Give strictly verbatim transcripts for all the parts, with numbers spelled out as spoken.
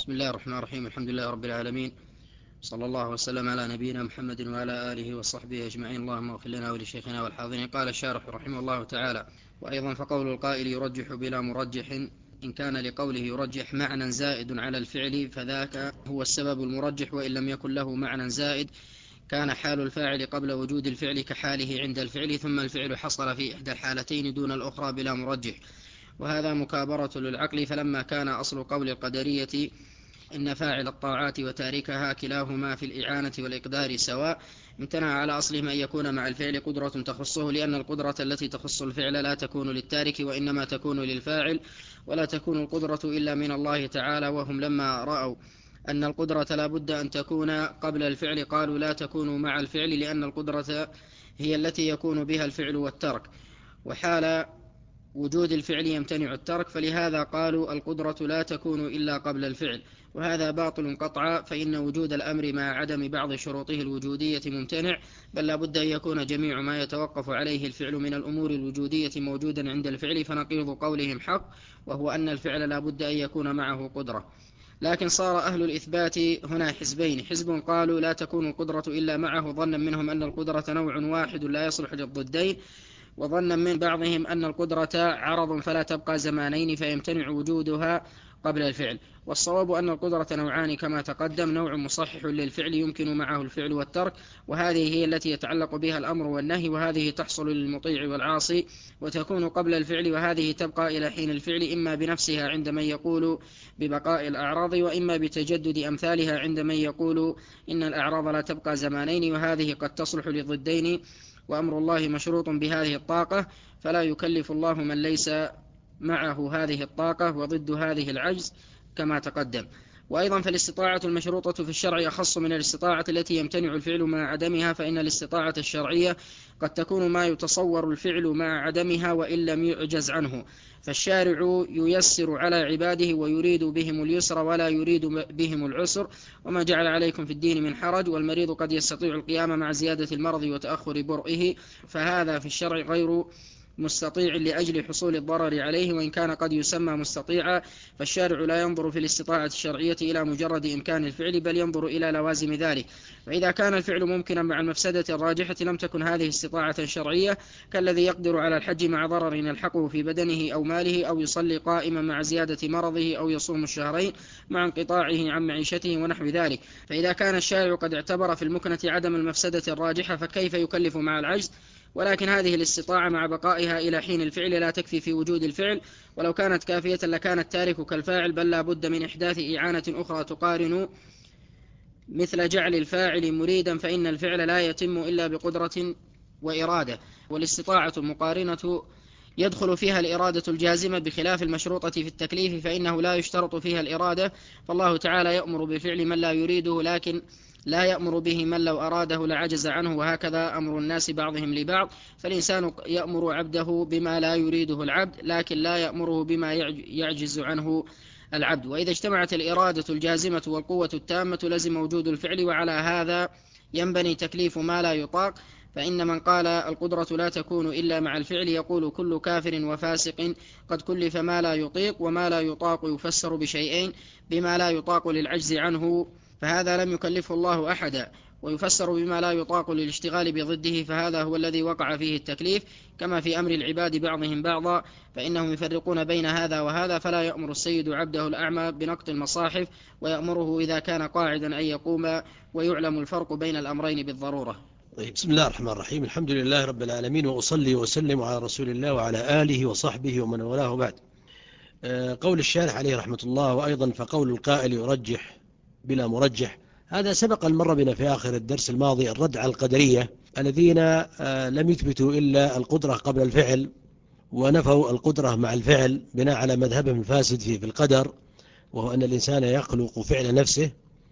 بسم الله الرحمن الرحيم. الحمد لله رب العالمين، صلى الله وسلم على نبينا محمد وعلى آله وصحبه أجمعين. اللهم اغفر لنا ولشيخنا والحاضرين. قال الشارح رحمه الله تعالى: وأيضا فقول القائل يرجح بلا مرجح إن كان لقوله يرجح معنى زائد على الفعل فذاك هو السبب المرجح، وإن لم يكن له معنى زائد كان حال الفاعل قبل وجود الفعل كحاله عند الفعل، ثم الفعل حصل في إحدى الحالتين دون الأخرى بلا مرجح، وهذا مكابرة للعقل. فلما كان أصل قول القدرية إن فاعل الطاعات وتاركها كلاهما في الإعانة والإقدار سواء، امتنع على أصلهم أن يكون مع الفعل قدرة تخصه، لأن القدرة التي تخص الفعل لا تكون للتارك وإنما تكون للفاعل، ولا تكون القدرة إلا من الله تعالى. وهم لما رأوا أن القدرة لا بد أن تكون قبل الفعل قالوا لا تكون مع الفعل، لأن القدرة هي التي يكون بها الفعل والترك، وحال وجود الفعل يمتنع الترك، فلهذا قالوا القدرة لا تكون إلا قبل الفعل، وهذا باطل قطعا، فإن وجود الأمر مع عدم بعض شروطه الوجودية ممتنع، بل لا بد أن يكون جميع ما يتوقف عليه الفعل من الأمور الوجودية موجودا عند الفعل، فنقيض قولهم حق، وهو أن الفعل لا بد أن يكون معه قدرة. لكن صار أهل الإثبات هنا حزبين: حزب قالوا لا تكون القدرة إلا معه ظنا منهم أن القدرة نوع واحد لا يصلح للضدين، وظنا من بعضهم أن القدرة عرض فلا تبقى زمانين فيمتنع وجودها قبل الفعل. والصواب أن القدرة نوعان كما تقدم: نوع مصحح للفعل يمكن معه الفعل والترك، وهذه هي التي يتعلق بها الأمر والنهي، وهذه تحصل للمطيع والعاصي وتكون قبل الفعل، وهذه تبقى إلى حين الفعل إما بنفسها عند من يقول ببقاء الأعراض، وإما بتجدد أمثالها عند من يقول إن الأعراض لا تبقى زمانين، وهذه قد تصلح للضدين، وأمر الله مشروط بهذه الطاقة، فلا يكلف الله من ليس معه هذه الطاقة، وضد هذه العجز كما تقدم. وأيضا فالاستطاعة المشروطة في الشرع أخص من الاستطاعة التي يمتنع الفعل مع عدمها، فإن الاستطاعة الشرعية قد تكون ما يتصور الفعل مع عدمها وإن لم يعجز عنه، فالشارع ييسر على عباده ويريد بهم اليسر ولا يريد بهم العسر، وما جعل عليكم في الدين من حرج، والمريض قد يستطيع القيام مع زيادة المرض وتأخر برئه، فهذا في الشرع غير مستطيع لأجل حصول الضرر عليه، وإن كان قد يسمى مستطيعا، فالشارع لا ينظر في الاستطاعة الشرعية إلى مجرد إمكان الفعل، بل ينظر إلى لوازم ذلك، فإذا كان الفعل ممكنا مع المفسدة الراجحة لم تكن هذه استطاعة شرعية، كالذي يقدر على الحج مع ضرر يلحقه في بدنه أو ماله، أو يصلي قائما مع زيادة مرضه، أو يصوم الشهرين مع انقطاعه عن معيشته ونحو ذلك. فإذا كان الشارع قد اعتبر في المكنة عدم المفسدة الراجحة فكيف يكلف مع العجز؟ ولكن هذه الاستطاعة مع بقائها إلى حين الفعل لا تكفي في وجود الفعل، ولو كانت كافية لكان التارك كالفاعل، بل لا بد من إحداث إعانة أخرى تقارن، مثل جعل الفاعل مريدا، فإن الفعل لا يتم إلا بقدرة وإرادة، والاستطاعة المقارنة يدخل فيها الإرادة الجازمة، بخلاف المشروطة في التكليف فإنه لا يشترط فيها الإرادة، فالله تعالى يأمر بفعل من لا يريده، لكن لا يأمر به من لو أراده لعجز عنه، وهكذا أمر الناس بعضهم لبعض، فالإنسان يأمر عبده بما لا يريده العبد، لكن لا يأمره بما يعجز عنه العبد. وإذا اجتمعت الإرادة الجازمة والقوة التامة لزم وجود الفعل، وعلى هذا ينبني تكليف ما لا يطاق، فإن من قال القدرة لا تكون إلا مع الفعل يقول كل كافر وفاسق قد كلف ما لا يطيق، وما لا يطاق يفسر بشيئين: بما لا يطاق للعجز عنه فهذا لم يكلفه الله أحدا، ويفسر بما لا يطاق للاشتغال بضده، فهذا هو الذي وقع فيه التكليف، كما في أمر العباد بعضهم بعضا، فإنهم يفرقون بين هذا وهذا، فلا يأمر السيد عبده الأعمى بنقط المصاحف، ويأمره إذا كان قاعدا أن يقوم، ويعلم الفرق بين الأمرين بالضرورة. طيب، بسم الله الرحمن الرحيم. الحمد لله رب العالمين، وأصلي وسلم على رسول الله وعلى آله وصحبه ومن والاه بعد. قول الشارح عليه رحمة الله: وأيضا فقول القائل يرجح بلا مرجح، هذا سبق المرة بنا في آخر الدرس الماضي الرد على القدرية الذين لم يثبتوا إلا القدرة قبل الفعل، ونفوا القدرة مع الفعل بناء على مذهبهم الفاسد في القدر، وهو أن الإنسان يخلق فعل نفسه.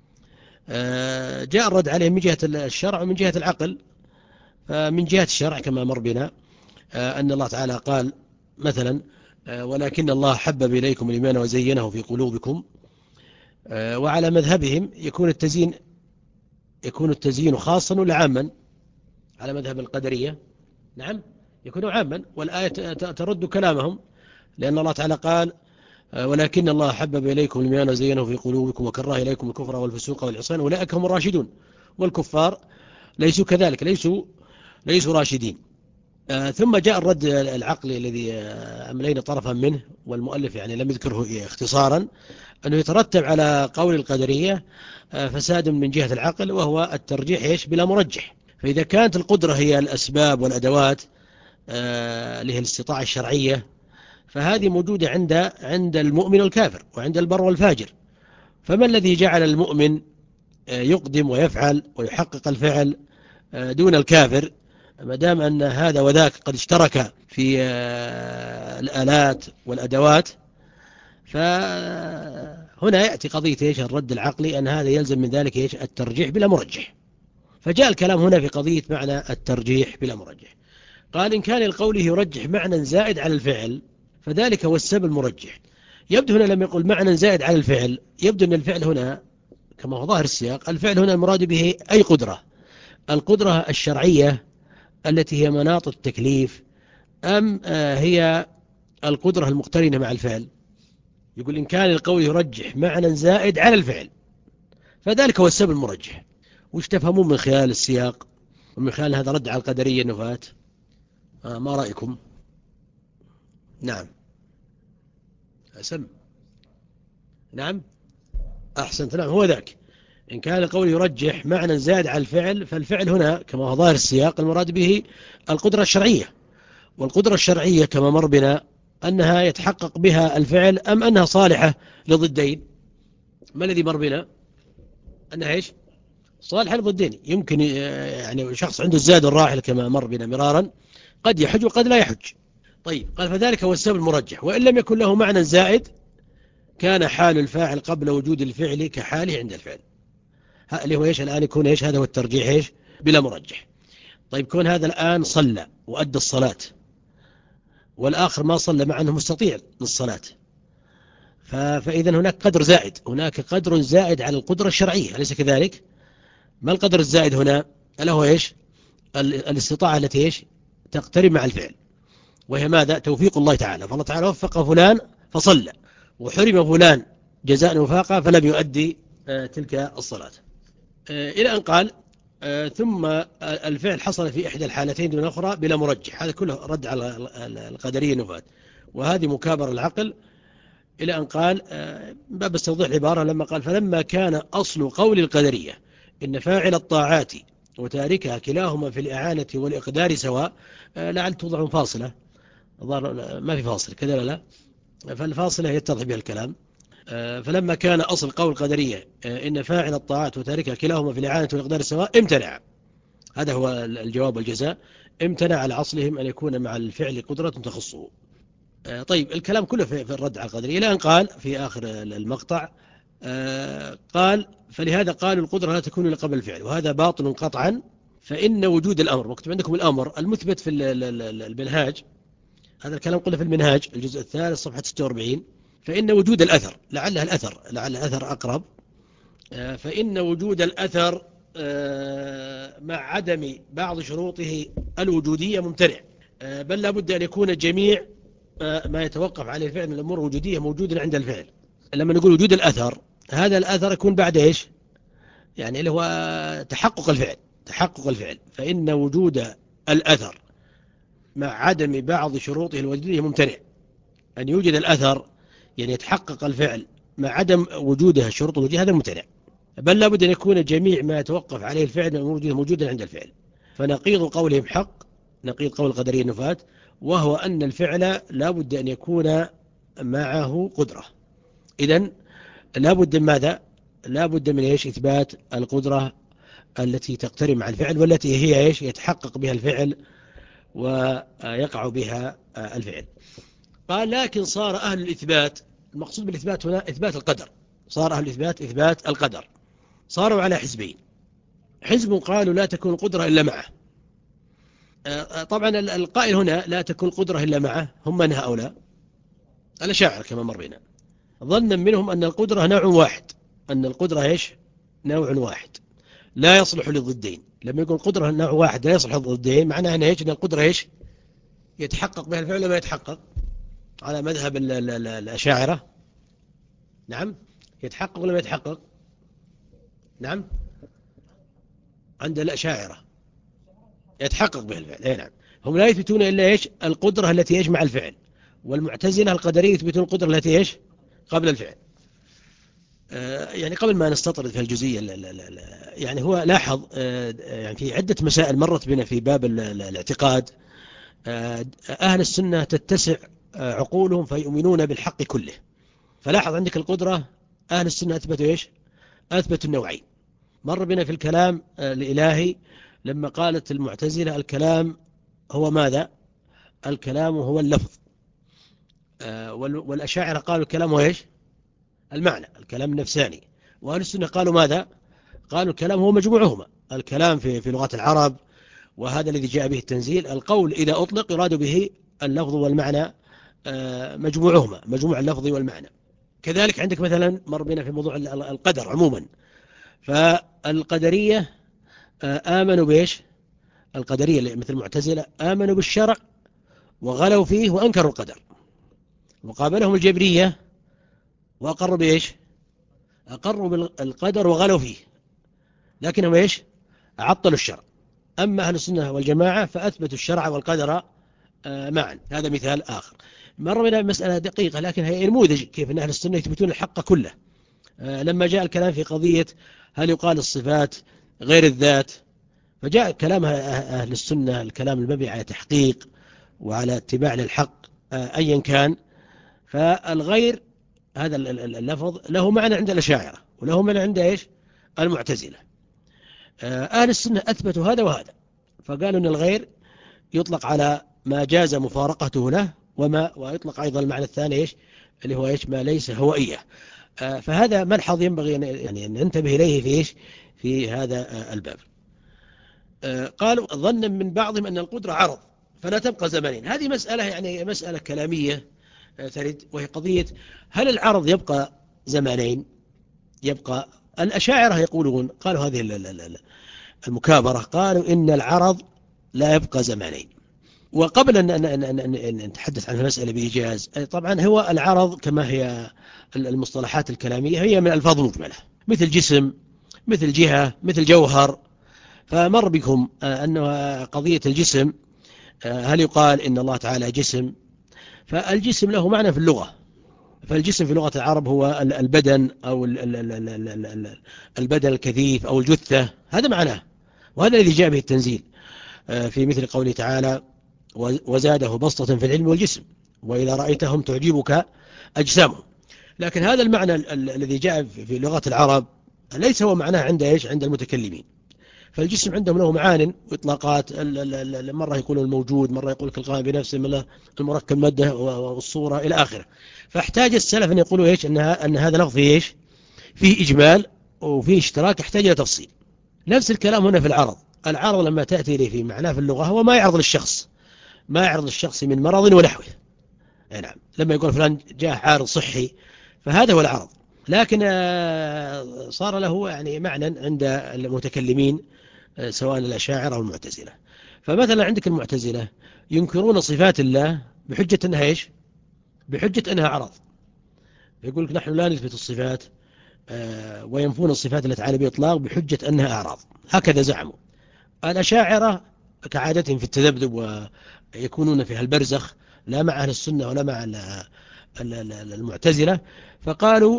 جاء الرد عليهم من جهة الشرع ومن جهة العقل. فمن جهة الشرع كما مر بنا أن الله تعالى قال مثلا: ولكن الله حبب إليكم الإيمان وزينه في قلوبكم. وعلى مذهبهم يكون التزيين يكون التزيين خاصا ولا عاما؟ على مذهب القدرية نعم يكون عاما، والآية ترد كلامهم، لأن الله تعالى قال: ولكن الله حبب إليكم الإيمان وزينه في قلوبكم وكره إليكم الكفر والفسوق والعصيان أولئك هم الراشدون، والكفار ليسوا كذلك، ليسوا ليسوا راشدين. آه ثم جاء الرد العقلي الذي أملينا طرفا منه، والمؤلف يعني لم يذكره اختصارا، أنه يترتب على قول القدرية آه فساد من جهة العقل، وهو الترجيح إيش بلا مرجح. فإذا كانت القدرة هي الأسباب والأدوات آه اللي هي الاستطاعة الشرعية، فهذه موجودة عند عند المؤمن والكافر وعند البر والفاجر. فما الذي جعل المؤمن يقدم ويفعل ويحقق الفعل دون الكافر، ما دام أن هذا وذاك قد اشترك في الآلات والأدوات؟ فهنا يأتي قضية إيش الرد العقلي، أن هذا يلزم من ذلك إيش الترجيح بلا مرجح. فجاء الكلام هنا في قضية معنى الترجيح بلا مرجح. قال إن كان القول يرجح معنى زائد على الفعل فذلك هو السبب المرجح. يبدو هنا لما يقول معنى زائد على الفعل، يبدو أن الفعل هنا كما هو ظاهر السياق، الفعل هنا المراد به أي قدرة، القدرة الشرعية التي هي مناط التكليف، أم هي القدرة المقترنة مع الفعل؟ يقول إن كان القول يرجح معنى زائد على الفعل فذلك هو السبب المرجح. وش تفهمون من خلال السياق ومن خلال هذا رد على القدرية النفاة؟ آه ما رأيكم؟ نعم أسم نعم أحسنت، نعم هو ذاك. إن كان القول يرجح معنى زائد على الفعل، فالفعل هنا كما هو ظاهر السياق المراد به القدرة الشرعية، والقدرة الشرعية كما مر بنا أنها يتحقق بها الفعل أم أنها صالحة لضدين. ما الذي مر بنا؟ أنها إيش؟ صالحة لضدين. يمكن يعني شخص عنده الزاد الراحل كما مر بنا مرارا، قد يحج وقد لا يحج. طيب قال فذلك هو السبب المرجح. وإن لم يكن له معنى زائد كان حال الفاعل قبل وجود الفعل كحاله عند الفعل، اللي هو إيش الآن يكون إيش هذا هو الترجيح إيش بلا مرجح. طيب كون هذا الآن صلى وأدى الصلاة والآخر ما صلى مع أنه مستطيع للصلاة، فإذا هناك قدر زائد، هناك قدر زائد على القدرة الشرعية، أليس كذلك؟ ما القدر الزائد هنا؟ ألا هو إيش الاستطاعة التي إيش تقترب مع الفعل، وهي ماذا؟ توفيق الله تعالى. فالله تعالى وفق فلان فصلى، وحرم فلان جزاء وفاقة فلم يؤدي تلك الصلاة، إلى أن قال ثم الفعل حصل في إحدى الحالتين دون الأخرى بلا مرجح. هذا كله رد على القدرية النفاة، وهذه مكابرة العقل. إلى أن قال باب استوضح العبارة لما قال فلما كان أصل قول القدرية إن فاعل الطاعات وتاركها كلاهما في الإعانة والإقدار سواء، لعل توضع فاصلة، ما في فاصل كذا لا، فالفاصلة يتضح بها الكلام. فلما كان أصل قول القدرية إن فاعل الطاعات وتاركها كلاهما في الإعانة والإقدار سواء، امتنع. هذا هو الجواب والجزاء، امتنع على أصلهم أن يكون مع الفعل قدرة تخصه. طيب الكلام كله في الرد على القدرية، إلى أن قال في آخر المقطع قال فلهذا قالوا القدرة لا تكون إلا قبل الفعل، وهذا باطل قطعا، فإن وجود الأمر، واكتب عندكم الأمر المثبت في المنهاج، هذا الكلام قلنا في المنهاج الجزء الثالث صفحة ستة وأربعين، فإن وجود الأثر، لعلها الأثر لعل الأثر أقرب، فإن وجود الأثر مع عدم بعض شروطه الوجودية ممتنع، بل لابد أن يكون جميع ما يتوقف عليه الفعل من الأمور الوجودية موجودا عند الفعل. لما نقول وجود الأثر، هذا الأثر يكون بعد إيش؟ يعني اللي هو تحقق الفعل، تحقق الفعل، فإن وجود الأثر مع عدم بعض شروطه الوجودية ممتنع. أن يوجد الأثر يعني يتحقق الفعل مع عدم وجودها الشروط الوجودية، هذا ممتنع، بل لابد أن يكون جميع ما يتوقف عليه الفعل موجودا عند الفعل. فنقيض قولهم حق، نقيض قول القدرية النفاة، وهو أن الفعل لابد أن يكون معه قدرة. إذن لابد من ماذا؟ لابد من إيش؟ إثبات القدرة التي تقترب مع الفعل، والتي هي إيش؟ يتحقق بها الفعل ويقع بها الفعل. قال لكن صار أهل الإثبات، المقصود بالإثبات هنا إثبات القدر، صار أهل الإثبات إثبات القدر، صاروا على حزبين. حزب قالوا لا تكون القدرة إلا معه، طبعا القائل هنا لا تكون القدرة إلا معه هم من هؤلاء؟ الأشاعرة كما مر بنا، ظنا منهم أن القدرة نوع واحد، أن القدرة إيش؟ نوع واحد لا يصلح للضدين. لما يقول القدرة نوع واحد لا يصلح للضدين، معناه أن إيش؟ أن القدرة إيش؟ يتحقق بها الفعل وما يتحقق على مذهب الأشاعرة. نعم يتحقق ولا ما يتحقق؟ نعم عند الأشاعرة يتحقق به الفعل. أي نعم. هم لا يثبتون إلا إيش؟ القدرة التي يجمع الفعل. والمعتزلة القدرية يثبتون القدرة التي إيش؟ قبل الفعل. آه يعني قبل ما نستطرد في الجزئية لا لا لا لا يعني هو لاحظ آه يعني في عدة مسائل مرت بنا في باب الاعتقاد. آه أهل السنة تتسع آه عقولهم فيؤمنون بالحق كله. فلاحظ عندك القدرة، أهل السنة أثبتوا إيش؟ أثبتوا النوعين. مر بنا في الكلام آه الإلهي لما قالت المعتزلة الكلام هو ماذا؟ الكلام هو اللفظ. آه والأشاعرة قالوا الكلام هو إيش؟ المعنى، الكلام النفساني. وأهل السنة قالوا ماذا؟ قالوا الكلام هو مجموعهما. الكلام في في لغة العرب، وهذا الذي جاء به التنزيل. القول إذا أطلق يراد به اللفظ والمعنى مجموعهما، مجموع اللفظ والمعنى. كذلك عندك مثلا مر بنا في موضوع القدر عموما. فالقدرية آمنوا بإيش؟ القدرية مثل المعتزلة آمنوا بالشرع وغلوا فيه وأنكروا القدر. وقابلهم الجبرية وأقروا بإيش؟ أقروا بالقدر وغلوا فيه، لكنهم إيش؟ عطلوا الشرع. أما أهل السنة والجماعة فأثبتوا الشرع والقدر معا. هذا مثال آخر. مر بنا مسألة دقيقة لكن هي نموذج كيف أن أهل السنة يثبتون الحق كله. لما جاء الكلام في قضية هل يقال الصفات غير الذات، فجاء كلام أهل السنة الكلام المبني على تحقيق وعلى اتباع للحق أيا كان. فالغير هذا اللفظ له معنى عند الأشاعرة وله معنى عند إيش؟ المعتزلة. أهل السنة أثبتوا هذا وهذا، فقالوا أن الغير يطلق على ما جاز مفارقته له، وما ويطلق أيضا المعنى الثاني إيش؟ اللي هو إيش؟ ما ليس هو إياه. فهذا ملحظ ينبغي أن يعني ننتبه إليه في إيش؟ في هذا الباب. قالوا ظنا من بعضهم أن القدرة عرض فلا تبقى زمانين. هذه مسألة يعني مسألة كلامية ترد، وهي قضية هل العرض يبقى زمانين؟ يبقى الأشاعرة يقولون قالوا هذه المكابرة، قالوا إن العرض لا يبقى زمانين. وقبل أن نتحدث عن المسألة بإيجاز، طبعا هو العرض كما هي المصطلحات الكلامية هي من ألفاظ مجملة، مثل جسم، مثل جهة، مثل جوهر. فمر بكم أن قضية الجسم هل يقال إن الله تعالى جسم؟ فالجسم له معنى في اللغة. فالجسم في لغة العرب هو البدن أو البدن الكثيف أو الجثة، هذا معناه. وهذا الذي جاء به التنزيل في مثل قوله تعالى وزاده بسطة في العلم والجسم وإذا رأيتهم تعجبك أجسامهم. لكن هذا المعنى الذي جاء في لغة العرب ليس هو معناه عند إيش؟ عند المتكلمين. فالجسم عندهم له معان وإطلاقات. مرة يقول الموجود، مرة يقول القائم بنفسه، مرة المركب مادة والصورة إلى آخره. فاحتاج السلف أن يقولوا إيش؟ أن أن هذا لفظ إيش؟ فيه إجمال وفيه اشتراك، يحتاج إلى تفصيل. نفس الكلام هنا في العرض. العرض لما تأتي إليه في معناه في اللغة هو ما يعرض للشخص، ما يعرض للشخص من مرض ونحوه. نعم، لما يقول فلان جاء عارض صحي فهذا هو العرض. لكن صار له يعني معنى عند المتكلمين سواء الأشاعرة أو المعتزلة. فمثلا عندك المعتزلة ينكرون صفات الله بحجة أنها إيش؟ بحجة أنها عرض. يقول لك نحن لا نثبت الصفات وينفون الصفات التي على بإطلاق بحجة أنها أعراض. هكذا زعموا. الأشاعرة كعادتهم في التذبذب ويكونون في البرزخ لا مع أهل السنة ولا مع المعتزلة، فقالوا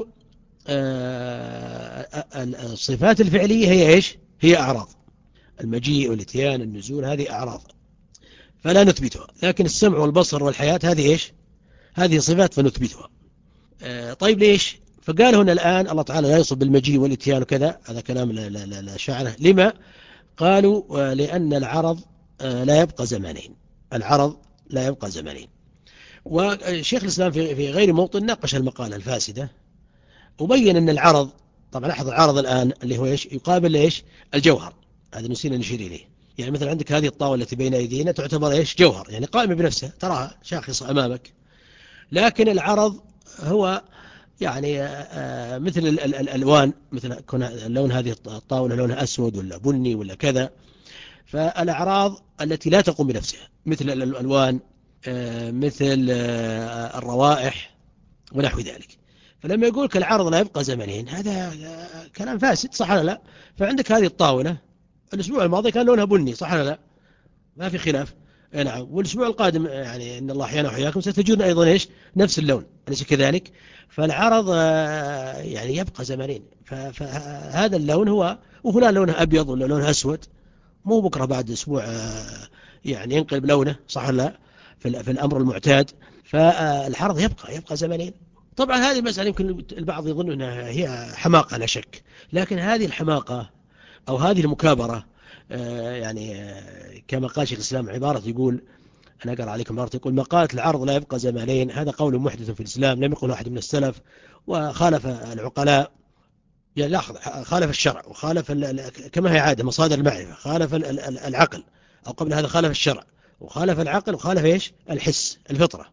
الصفات الفعلية هي إيش؟ هي أعراض. المجيء والاتيان النزول هذه أعراض فلا نثبتها، لكن السمع والبصر والحياة هذه إيش؟ هذه صفات فنثبتها. طيب ليش؟ فقال هنا الآن الله تعالى لا يصف بالمجيء والاتيان وكذا، هذا كلام الأشاعرة. لما؟ قالوا لأن العرض لا يبقى زمانين. العرض لا يبقى زمانين. وشيخ الإسلام في غير موطن ناقش المقالة الفاسدة وبين أن العرض، طبعا لاحظ العرض الآن اللي هو إيش؟ يقابل إيش؟ الجوهر. هذا نسينا نشير إليه. يعني مثلا عندك هذه الطاولة التي بين أيدينا تعتبر إيش؟ جوهر، يعني قائمة بنفسها تراها شاخصة أمامك. لكن العرض هو يعني مثل الألوان، مثل كون اللون هذه الطاولة لونها أسود ولا بني ولا كذا. فالأعراض التي لا تقوم بنفسها مثل الألوان، مثل الروائح ونحو ذلك. فلما يقولك العرض لا يبقى زمنين هذا كلام فاسد، صح ولا لا؟ فعندك هذه الطاولة الأسبوع الماضي كان لونها بني، صح ولا لا؟ ما في خلاف. نعم، والأسبوع القادم يعني إن الله أحيانا وحياكم ستجدون أيضا إيش نفس اللون، أليس كذلك؟ فالعرض يعني يبقى زمنين، فهذا اللون هو، وفلان لونه أبيض ولا لونه أسود، مو بكرة بعد أسبوع يعني ينقلب لونه، صح ولا لا؟ في الأمر المعتاد. فالعرض يبقى يبقى زمنين. طبعا هذه المسألة يمكن البعض يظن أنها هي حماقة لا شك، لكن هذه الحماقة أو هذه المكابرة يعني كما قال شيخ الإسلام عبارة يقول، أنا أقرأ عليكم عبارة يقول: مقالة العرض لا يبقى زمانين، هذا قول محدث في الإسلام لم يقل أحد من السلف، وخالف العقلاء، يعني لاحظ خالف الشرع وخالف كما هي عادة مصادر المعرفة، خالف العقل، أو قبل هذا خالف الشرع وخالف العقل وخالف إيش الحس الفطرة.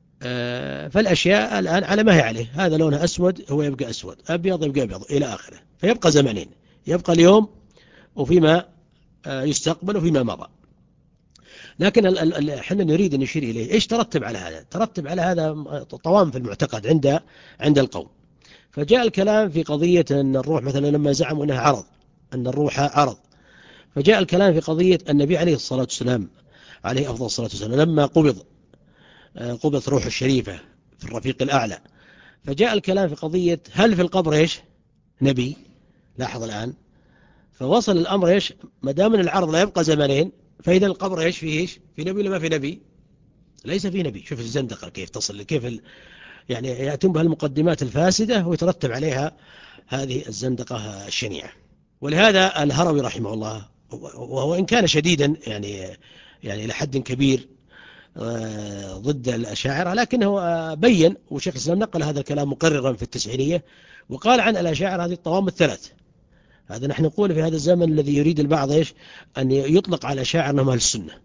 فالأشياء الآن على ما هي عليه، هذا لونه أسود هو يبقى أسود، أبيض يبقى أبيض إلى آخره، فيبقى زمنين، يبقى اليوم وفيما يستقبل وفيما مضى. لكن احنا نريد أن نشير إليه إيش ترتب على هذا؟ ترتب على هذا طوام في المعتقد عند عند القوم. فجاء الكلام في قضية أن الروح مثلا لما زعموا أنها عرض، أن الروح عرض، فجاء الكلام في قضية النبي عليه الصلاة والسلام عليه أفضل الصلاة والسلام لما قبض قبضت روح الشريفة في الرفيق الأعلى، فجاء الكلام في قضية هل في القبر إيش نبي؟ لاحظ الآن، فوصل الأمر إيش ما دام العرض لا يبقى زمنين، فإذا القبر إيش فيه إيش في نبي ولا ما في نبي؟ ليس في نبي. شوف الزندقة كيف تصل، كيف ال... يعني يأتون بها المقدمات الفاسدة ويترتب عليها هذه الزندقة الشنيعة. ولهذا الهروي رحمه الله، وهو إن كان شديدا يعني يعني إلى حد كبير ضد الأشاعرة، لكنه بين، وشيخ الإسلام نقل هذا الكلام مقررا في التسعينية، وقال عن الأشاعرة هذه الطوام الثلاث. هذا نحن نقول في هذا الزمن الذي يريد البعض إيش أن يطلق على الأشاعرة أنهم أهل السنة.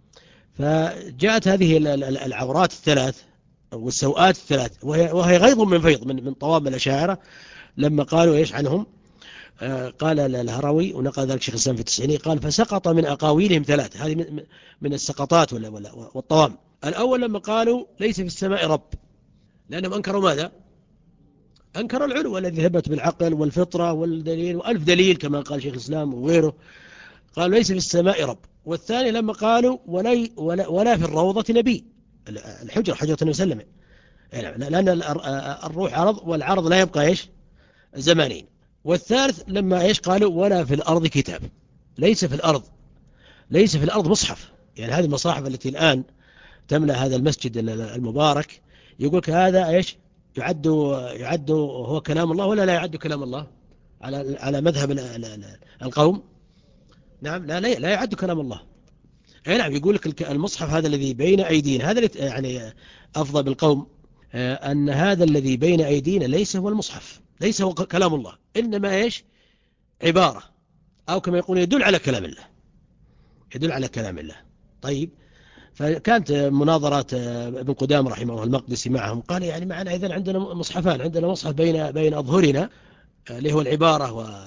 فجاءت هذه العورات الثلاث والسوءات الثلاث، وهي, وهي غيظ من فيض من من طوام الأشاعرة لما قالوا إيش عنهم. قال الهروي ونقل ذلك شيخ الإسلام في التسعينية، قال: فسقط من أقاويلهم ثلاث، هذه من السقطات والطوام. الأول لما قالوا ليس في السماء رب، لأنهم أنكروا ماذا؟ أنكروا العلو الذي ثبت بالعقل والفطرة والدليل وألف دليل كما قال شيخ الإسلام وغيره، قالوا ليس في السماء رب. والثاني لما قالوا ولا, ولا, ولا في الروضة نبي، الحجرة حجرة النبي صلى الله عليه وسلم، لأن الروح عرض والعرض لا يبقى إيش زمانين. والثالث لما إيش قالوا ولا في الأرض كتاب، ليس في الأرض ليس في الأرض مصحف. يعني هذه المصاحف التي الآن تملأ هذا المسجد المبارك، يقولك هذا إيش يعد يعد هو كلام الله ولا لا يعد كلام الله على على مذهب القوم؟ نعم، لا لا, لا يعد كلام الله. أي نعم، يقول لك المصحف هذا الذي بين أيدينا، هذا يعني أفضل بالقوم أن هذا الذي بين أيدينا ليس هو المصحف، ليس هو كلام الله، إنما إيش عبارة، أو كما يقول يدل على كلام الله، يدل على كلام الله. طيب، فكانت مناظرات ابن قدامة رحمه الله المقدسي معهم، قال يعني معنا إذن عندنا مصحفان، عندنا مصحف بين بين أظهرنا اللي هو العبارة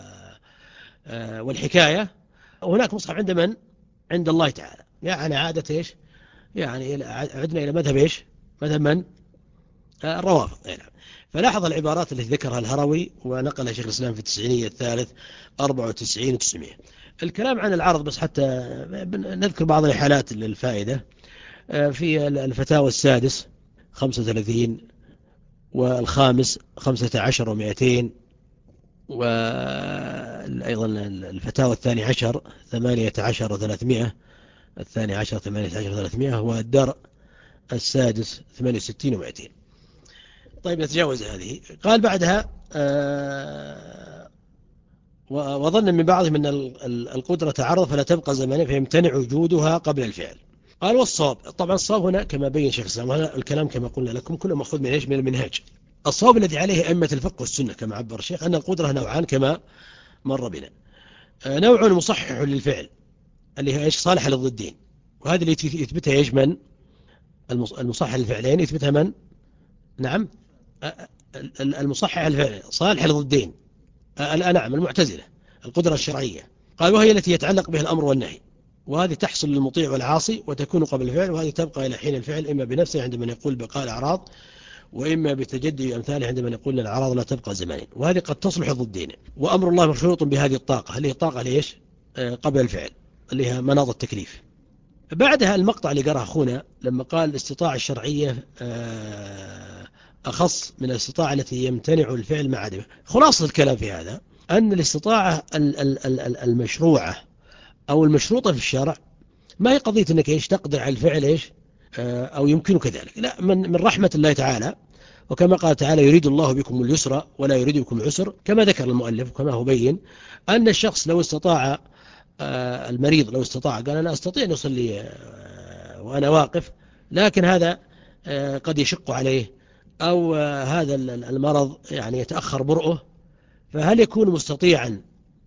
والحكاية، وهناك مصحف عند من؟ عند الله تعالى. يعني عادة إيش يعني عدنا إلى مذهب إيش مذهب من؟ الروافض. يعني فلاحظ العبارات التي ذكرها الهروي ونقلها شيخ الإسلام في التسعينية الثالث أربعة وتسعين وتسعمائة. الكلام عن العرض بس حتى نذكر بعض الحالات للفائدة. في الفتاوى السادس خمسة وثلاثين، والخامس خمسة عشر ومئتين، وأيضا الفتاوى الثاني عشر ثمانية عشر وثلاثمائة، الثاني عشر ثمانية عشر وثلاثمائة، والدرء السادس ثمانية وستين ومئتين. طيب، نتجاوز هذه. قال بعدها آه وظن من بعضهم أن القدرة تعرض فلا تبقى زمانا فيمتنع وجودها قبل الفعل. قال والصواب، طبعا الصواب هنا كما بين شيخ الإسلام، وهذا الكلام كما قلنا لكم كله مأخوذ من ايش من المنهاج. الصواب الذي عليه أئمة الفقه والسنة كما عبر الشيخ أن القدرة نوعان كما مر بنا. نوع مصحح للفعل اللي هي ايش صالح للضدين، وهذا اللي يثبتها ايش من المصحح للفعلين يثبتها من؟ نعم، المصحح للفعل صالح للضدين، نعم المعتزلة القدرة الشرعية. قال وهي التي يتعلق بها الأمر والنهي، وهذه تحصل للمطيع والعاصي وتكون قبل الفعل، وهذه تبقى إلى حين الفعل إما بنفسه عند من يقول بقاء الأعراض، وإما بتجدد أمثاله عندما يقول الأعراض لا تبقى زمانين، وهذه قد تصلح ضدين. وأمر الله مشروط بهذه الطاقة اللي هي الطاقة ليش قبل الفعل اللي هي مناط التكليف. بعدها المقطع اللي قرأه أخونا لما قال الاستطاعة الشرعية أخص من الاستطاعة التي يمتنع الفعل مع عدمه. خلاصة الكلام في هذا أن الاستطاعة المشروعة أو المشروطة في الشرع ما هي قضية أنك إيش تقدر على الفعل إيش أو يمكنك ذلك، لا، من من رحمة الله تعالى، وكما قال تعالى يريد الله بكم اليسر ولا يريد بكم العسر، كما ذكر المؤلف وكما هو بين أن الشخص لو استطاع، المريض لو استطاع قال أنا أستطيع أن أصلي وأنا واقف، لكن هذا قد يشق عليه أو هذا المرض يعني يتأخر برؤه، فهل يكون مستطيعا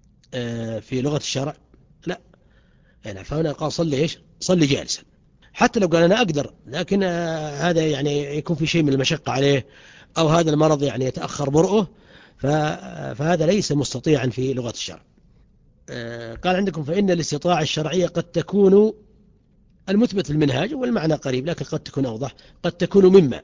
في لغة الشرع؟ لا، يعني فهنا قال صلي إيش؟ صلي جالسا، حتى لو قال أنا أقدر، لكن هذا يعني يكون في شيء من المشقة عليه أو هذا المرض يعني يتأخر برؤه، فهذا ليس مستطيعا في لغة الشرع. قال عندكم فإن الاستطاعة الشرعية قد تكون المثبت في المنهاج والمعنى قريب، لكن قد تكون أوضح، قد تكون مما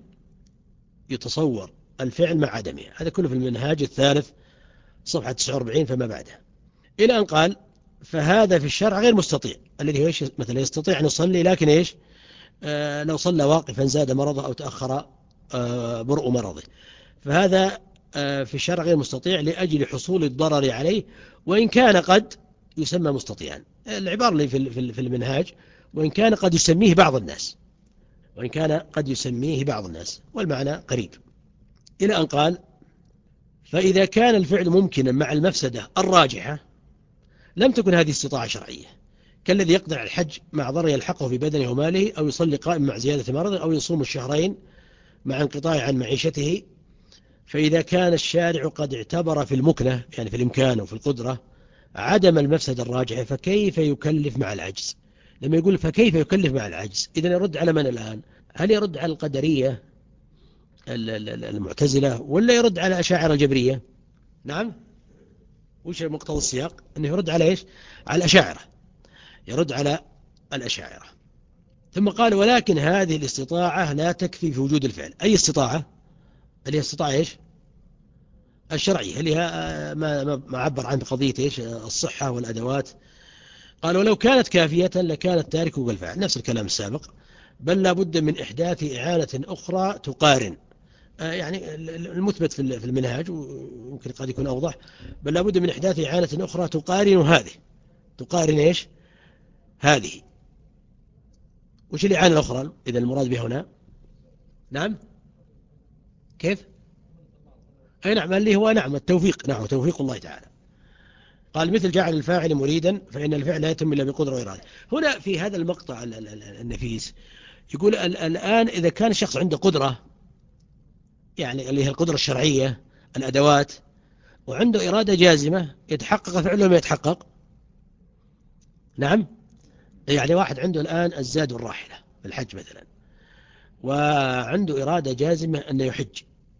يتصور الفعل مع عدمه. هذا كله في المنهاج الثالث صفحة تسعة وأربعين فما بعدها، إلى أن قال فهذا في الشرع غير مستطيع، الذي هو إيش؟ مثلا يستطيع أن يصلي لكن إيش آه لو صلى واقفا زاد مرضه أو تأخر آه برء مرضه، فهذا آه في الشرع غير مستطيع لأجل حصول الضرر عليه، وإن كان قد يسمى مستطيعا. العبارة اللي في المنهاج وإن كان قد يسميه بعض الناس، وإن كان قد يسميه بعض الناس والمعنى قريب، إلى أن قال فإذا كان الفعل ممكنا مع المفسدة الراجحة لم تكن هذه استطاعة شرعية، كالذي يقدر على الحج مع ضرر يلحقه في بدنه وماله، أو يصلي قائم مع زيادة مرضه، أو يصوم الشهرين مع انقطاع عن معيشته. فإذا كان الشارع قد اعتبر في المكنة يعني في الإمكان وفي القدرة عدم المفسدة الراجحة، فكيف يكلف مع العجز؟ لما يقول فكيف يكلف مع العجز، إذن يرد على من الآن؟ هل يرد على القدرية المعتزلة ولا يرد على أشاعرة الجبرية؟ نعم، وش مقتضى السياق؟ أنه يرد على إيش؟ على الأشاعرة، يرد على الأشاعرة. ثم قال ولكن هذه الاستطاعة لا تكفي في وجود الفعل. أي استطاعة؟ اللي هي استطاعة إيش؟ الشرعية، اللي هي ما ما عبر عن قضية إيش؟ الصحة والأدوات. قال ولو كانت كافية لكان التارك هو الفاعل، نفس الكلام السابق، بل لا بد من إحداث إعانة أخرى تقارن، يعني المثبت في المنهاج ويمكن قد يكون أوضح، بل لا بد من إحداث إعانة أخرى تقارن هذه، تقارن إيش؟ هذه. وش الإعانة الأخرى إذا المراد بها هنا؟ نعم، كيف؟ أي نعم، اللي هو نعم التوفيق، نعم توفيق الله تعالى. قال مثل جعل الفاعل مريدا فإن الفعل لا يتم إلا بقدرة وإرادة. هنا في هذا المقطع النفيس يقول الآن إذا كان الشخص عنده قدرة، يعني اللي هي القدرة الشرعية الأدوات، وعنده إرادة جازمة، يتحقق فعله ما يتحقق؟ نعم، يعني واحد عنده الآن الزاد والراحلة في الحج مثلا، وعنده إرادة جازمة أنه يحج،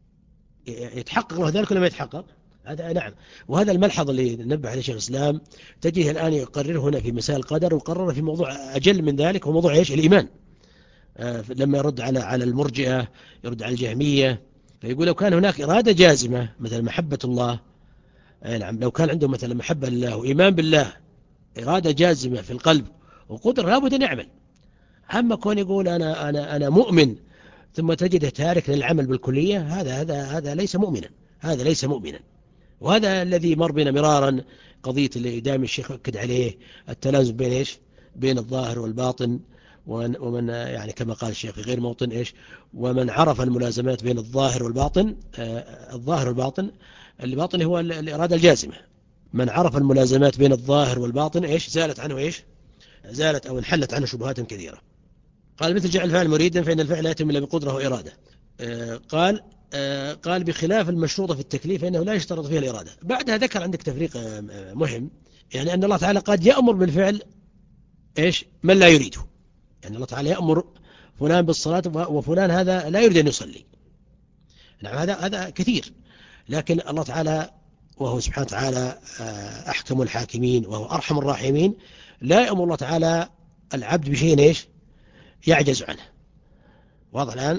يتحقق له ذلك ولا ما يتحقق؟ هذا نعم. وهذا الملحظ اللي نبه عليه شيخ الإسلام تجيه الآن يقرر هنا في مسائل القدر، وقرر في موضوع أجل من ذلك، وموضوع إيش؟ الإيمان. آه لما يرد على على المرجئة، يرد على الجهمية، فيقول لو كان هناك إرادة جازمة مثل محبة الله، آه نعم، لو كان عنده مثلا محبة لله وإيمان بالله، إرادة جازمة في القلب وقدر، لابد أن يعمل. أما كون يقول أنا أنا أنا مؤمن ثم تجده تارك للعمل بالكلية، هذا هذا هذا ليس مؤمنا، هذا ليس مؤمنا. وهذا الذي مر بنا مرارا، قضية اللي دائما الشيخ أكد عليه، التلازم بين إيش؟ بين الظاهر والباطن، ومن يعني كما قال الشيخ في غير موطن إيش؟ ومن عرف الملازمات بين الظاهر والباطن، آه الظاهر والباطن، الباطن هو الإرادة الجازمة، من عرف الملازمات بين الظاهر والباطن إيش؟ زالت عنه إيش؟ زالت أو انحلت عنه شبهات كثيرة. قال مثل جعل الفعل مريدا فإن الفعل لا يتم إلا بقدرة وإرادة. آه قال آه قال بخلاف المشروطة في التكليف فإنه لا يشترط فيها الإرادة. بعدها ذكر عندك تفريق آه مهم، يعني أن الله تعالى قد يأمر بالفعل إيش؟ من لا يريده، يعني الله تعالى يأمر فلان بالصلاة وفلان هذا لا يريد أن يصلي. نعم، هذا هذا كثير، لكن الله تعالى وهو سبحانه وتعالى آه أحكم الحاكمين وهو أرحم الراحمين، لا يأمر الله تعالى العبد بشيء إيش؟ يعجز عنه. واضح الآن؟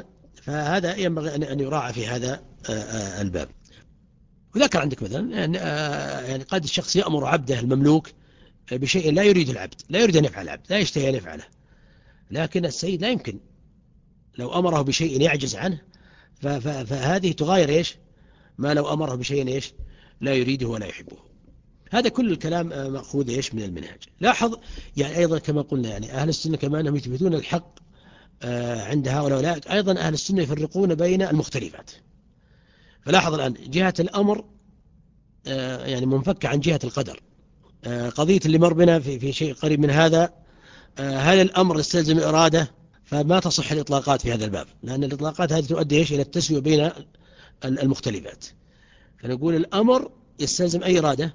فهذا ينبغي أن يراعى في هذا الباب. وذكر عندك مثلا يعني قد الشخص يأمر عبده المملوك بشيء لا يريد العبد، لا يريد أن يفعل العبد، لا يشتهي أن يفعله، لكن السيد لا يمكن لو أمره بشيء يعجز عنه فهذه تغاير إيش ما لو أمره بشيء إيش لا يريده ولا يحبه. هذا كل الكلام مأخوذ إيش من المنهج. لاحظ يعني أيضا كما قلنا يعني أهل السنة كما أنهم يثبتون الحق عند هؤلاء، أيضا أهل السنة يفرقون بين المختلفات. فلاحظ الآن جهة الأمر يعني منفكة عن جهة القدر. قضية اللي مر بنا في في شيء قريب من هذا، هل الأمر يستلزم إرادة؟ فما تصح الإطلاقات في هذا الباب، لأن الإطلاقات هذه تؤدي إيش إلى التسوية بين المختلفات. فنقول الأمر يستلزم أي إرادة؟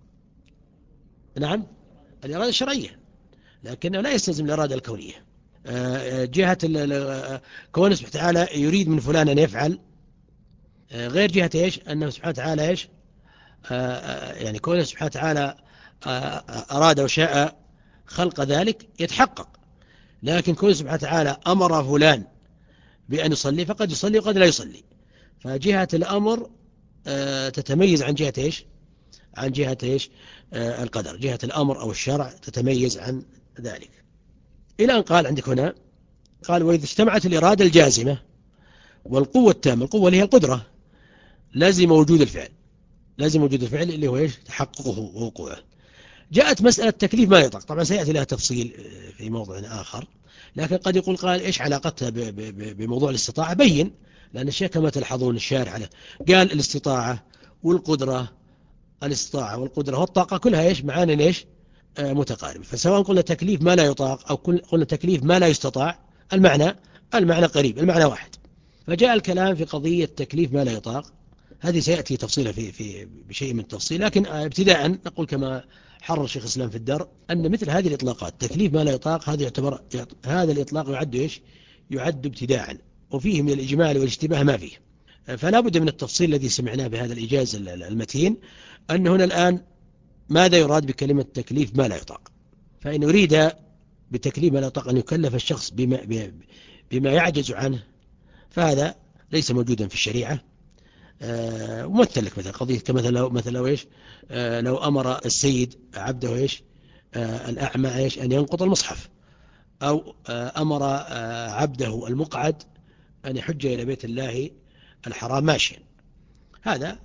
نعم، الإرادة الشرعية، لكنه لا يستلزم الإرادة الكونية. جهة كونه سبحانه وتعالى يريد من فلان أن يفعل، غير جهة إيش أنه سبحانه وتعالى إيش يعني كونه سبحانه وتعالى أراد وشاء خلق ذلك يتحقق، لكن كونه سبحانه وتعالى أمر فلان بأن يصلي فقد يصلي وقد لا يصلي. فجهة الأمر تتميز عن جهة إيش عن جهة إيش القدر. جهة الأمر أو الشرع تتميز عن ذلك. إلى أن قال عندك هنا قال وإذا اجتمعت الإرادة الجازمة والقوة التامة، القوة اللي هي القدرة، لازم وجود الفعل، لازم وجود الفعل اللي هو إيش تحققه ووقوعه. جاءت مسألة تكليف ما يطاق، طبعا سيأتي لها تفصيل في موضوع آخر، لكن قد يقول قال إيش علاقتها بموضوع الاستطاعة؟ بين، لأن الشيء كما تلحظون الشارح عليه قال الاستطاعة والقدرة، الاستطاعة والقدرة والطاقة كلها إيش معاني إيش آه متقاربة. فسواء قلنا تكليف ما لا يطاق أو قلنا تكليف ما لا يستطاع، المعنى المعنى قريب، المعنى واحد. فجاء الكلام في قضية تكليف ما لا يطاق، هذه سيأتي تفصيلها في في بشيء من التفصيل، لكن ابتداء نقول كما حرر شيخ الإسلام في الدر أن مثل هذه الإطلاقات تكليف ما لا يطاق هذا يعتبر هذا الإطلاق يعد إيش يعد ابتداء، وفيه من الإجمال والاشتباه ما فيه. فلا بد من التفصيل الذي سمعناه بهذا الإيجاز المتين، أن هنا الآن ماذا يراد بكلمة تكليف ما لا يطاق. فإن أريد بتكليف ما لا يطاق أن يكلف الشخص بما, بما يعجز عنه، فهذا ليس موجودا في الشريعة. آه ومثل لك مثلا قضية كمثل لو مثل لو إيش آه لو أمر السيد عبده إيش آه الأعمى إيش أن ينقض المصحف، أو آه أمر آه عبده المقعد أن يحج إلى بيت الله الحرام ماشيا، هذا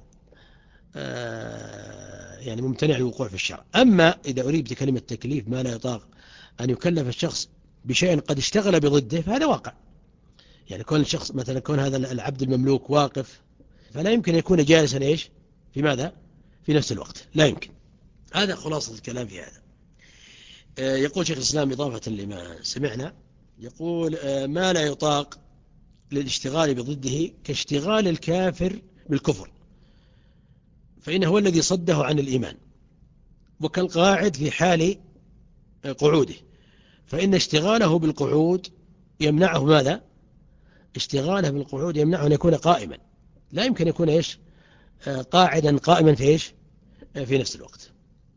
آه يعني ممتنع الوقوع في الشرع. أما إذا أريد بكلمة تكليف ما لا يطاق أن يكلف الشخص بشيء قد اشتغل بضده، فهذا واقع. يعني كون الشخص مثلا كون هذا العبد المملوك واقف، فلا يمكن يكون جالسا إيش في ماذا في نفس الوقت، لا يمكن. هذا خلاصة الكلام في هذا. آه يقول شيخ الإسلام إضافة لما سمعنا، يقول آه ما لا يطاق للاشتغال بضده كاشتغال الكافر بالكفر، فإنه هو الذي صده عن الإيمان، وكالقاعد في حال قعوده، فإن اشتغاله بالقعود يمنعه ماذا اشتغاله بالقعود يمنعه أن يكون قائما، لا يمكن يكون إيش قاعدا قائما في إيش في نفس الوقت.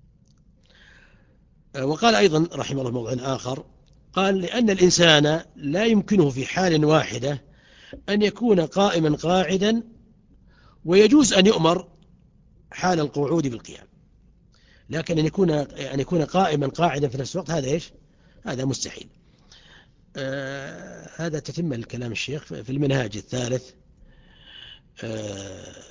وقال أيضا رحمه الله موضوع آخر، قال لأن الإنسان لا يمكنه في حال واحدة أن يكون قائما قاعدا، ويجوز أن يؤمر حال القعود بالقيام، لكن أن يكون أن يكون قائما قاعدا في نفس الوقت هذا إيش هذا مستحيل. آه هذا تتم الكلام الشيخ في المنهاج الثالث. آه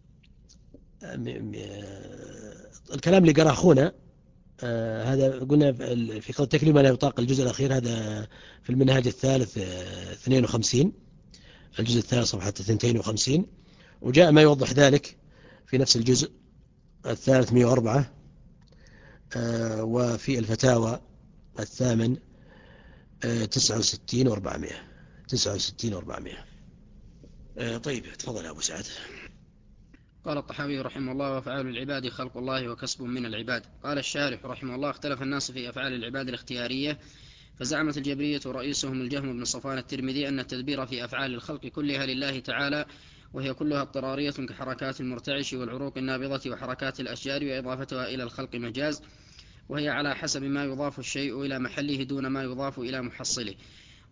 الكلام اللي قرأ أخونا آه هذا قلنا في قول تكليف ما لا يطاق الجزء الأخير، هذا في المنهاج الثالث آه اثنين وخمسين، الجزء الثالث صفحة اثنين وخمسين، وجاء ما يوضح ذلك في نفس الجزء الثالث مئة وأربعة، آه وفي الفتاوى الثامن آه تسعة وستين وأربعمائة تسعة وستين وأربعمائة. آه طيب تفضل أبو سعد. قال الطحاوي رحمه الله وأفعال العباد خلق الله وكسب من العباد. قال الشارح رحمه الله اختلف الناس في أفعال العباد الاختيارية، فزعمت الجبرية ورئيسهم الجهم بن صفوان الترمذي أن التدبير في أفعال الخلق كلها لله تعالى، وهي كلها اضطرارية كحركات المرتعش والعروق النابضة وحركات الأشجار، وإضافتها إلى الخلق مجاز، وهي على حسب ما يضاف الشيء إلى محله دون ما يضاف إلى محصله.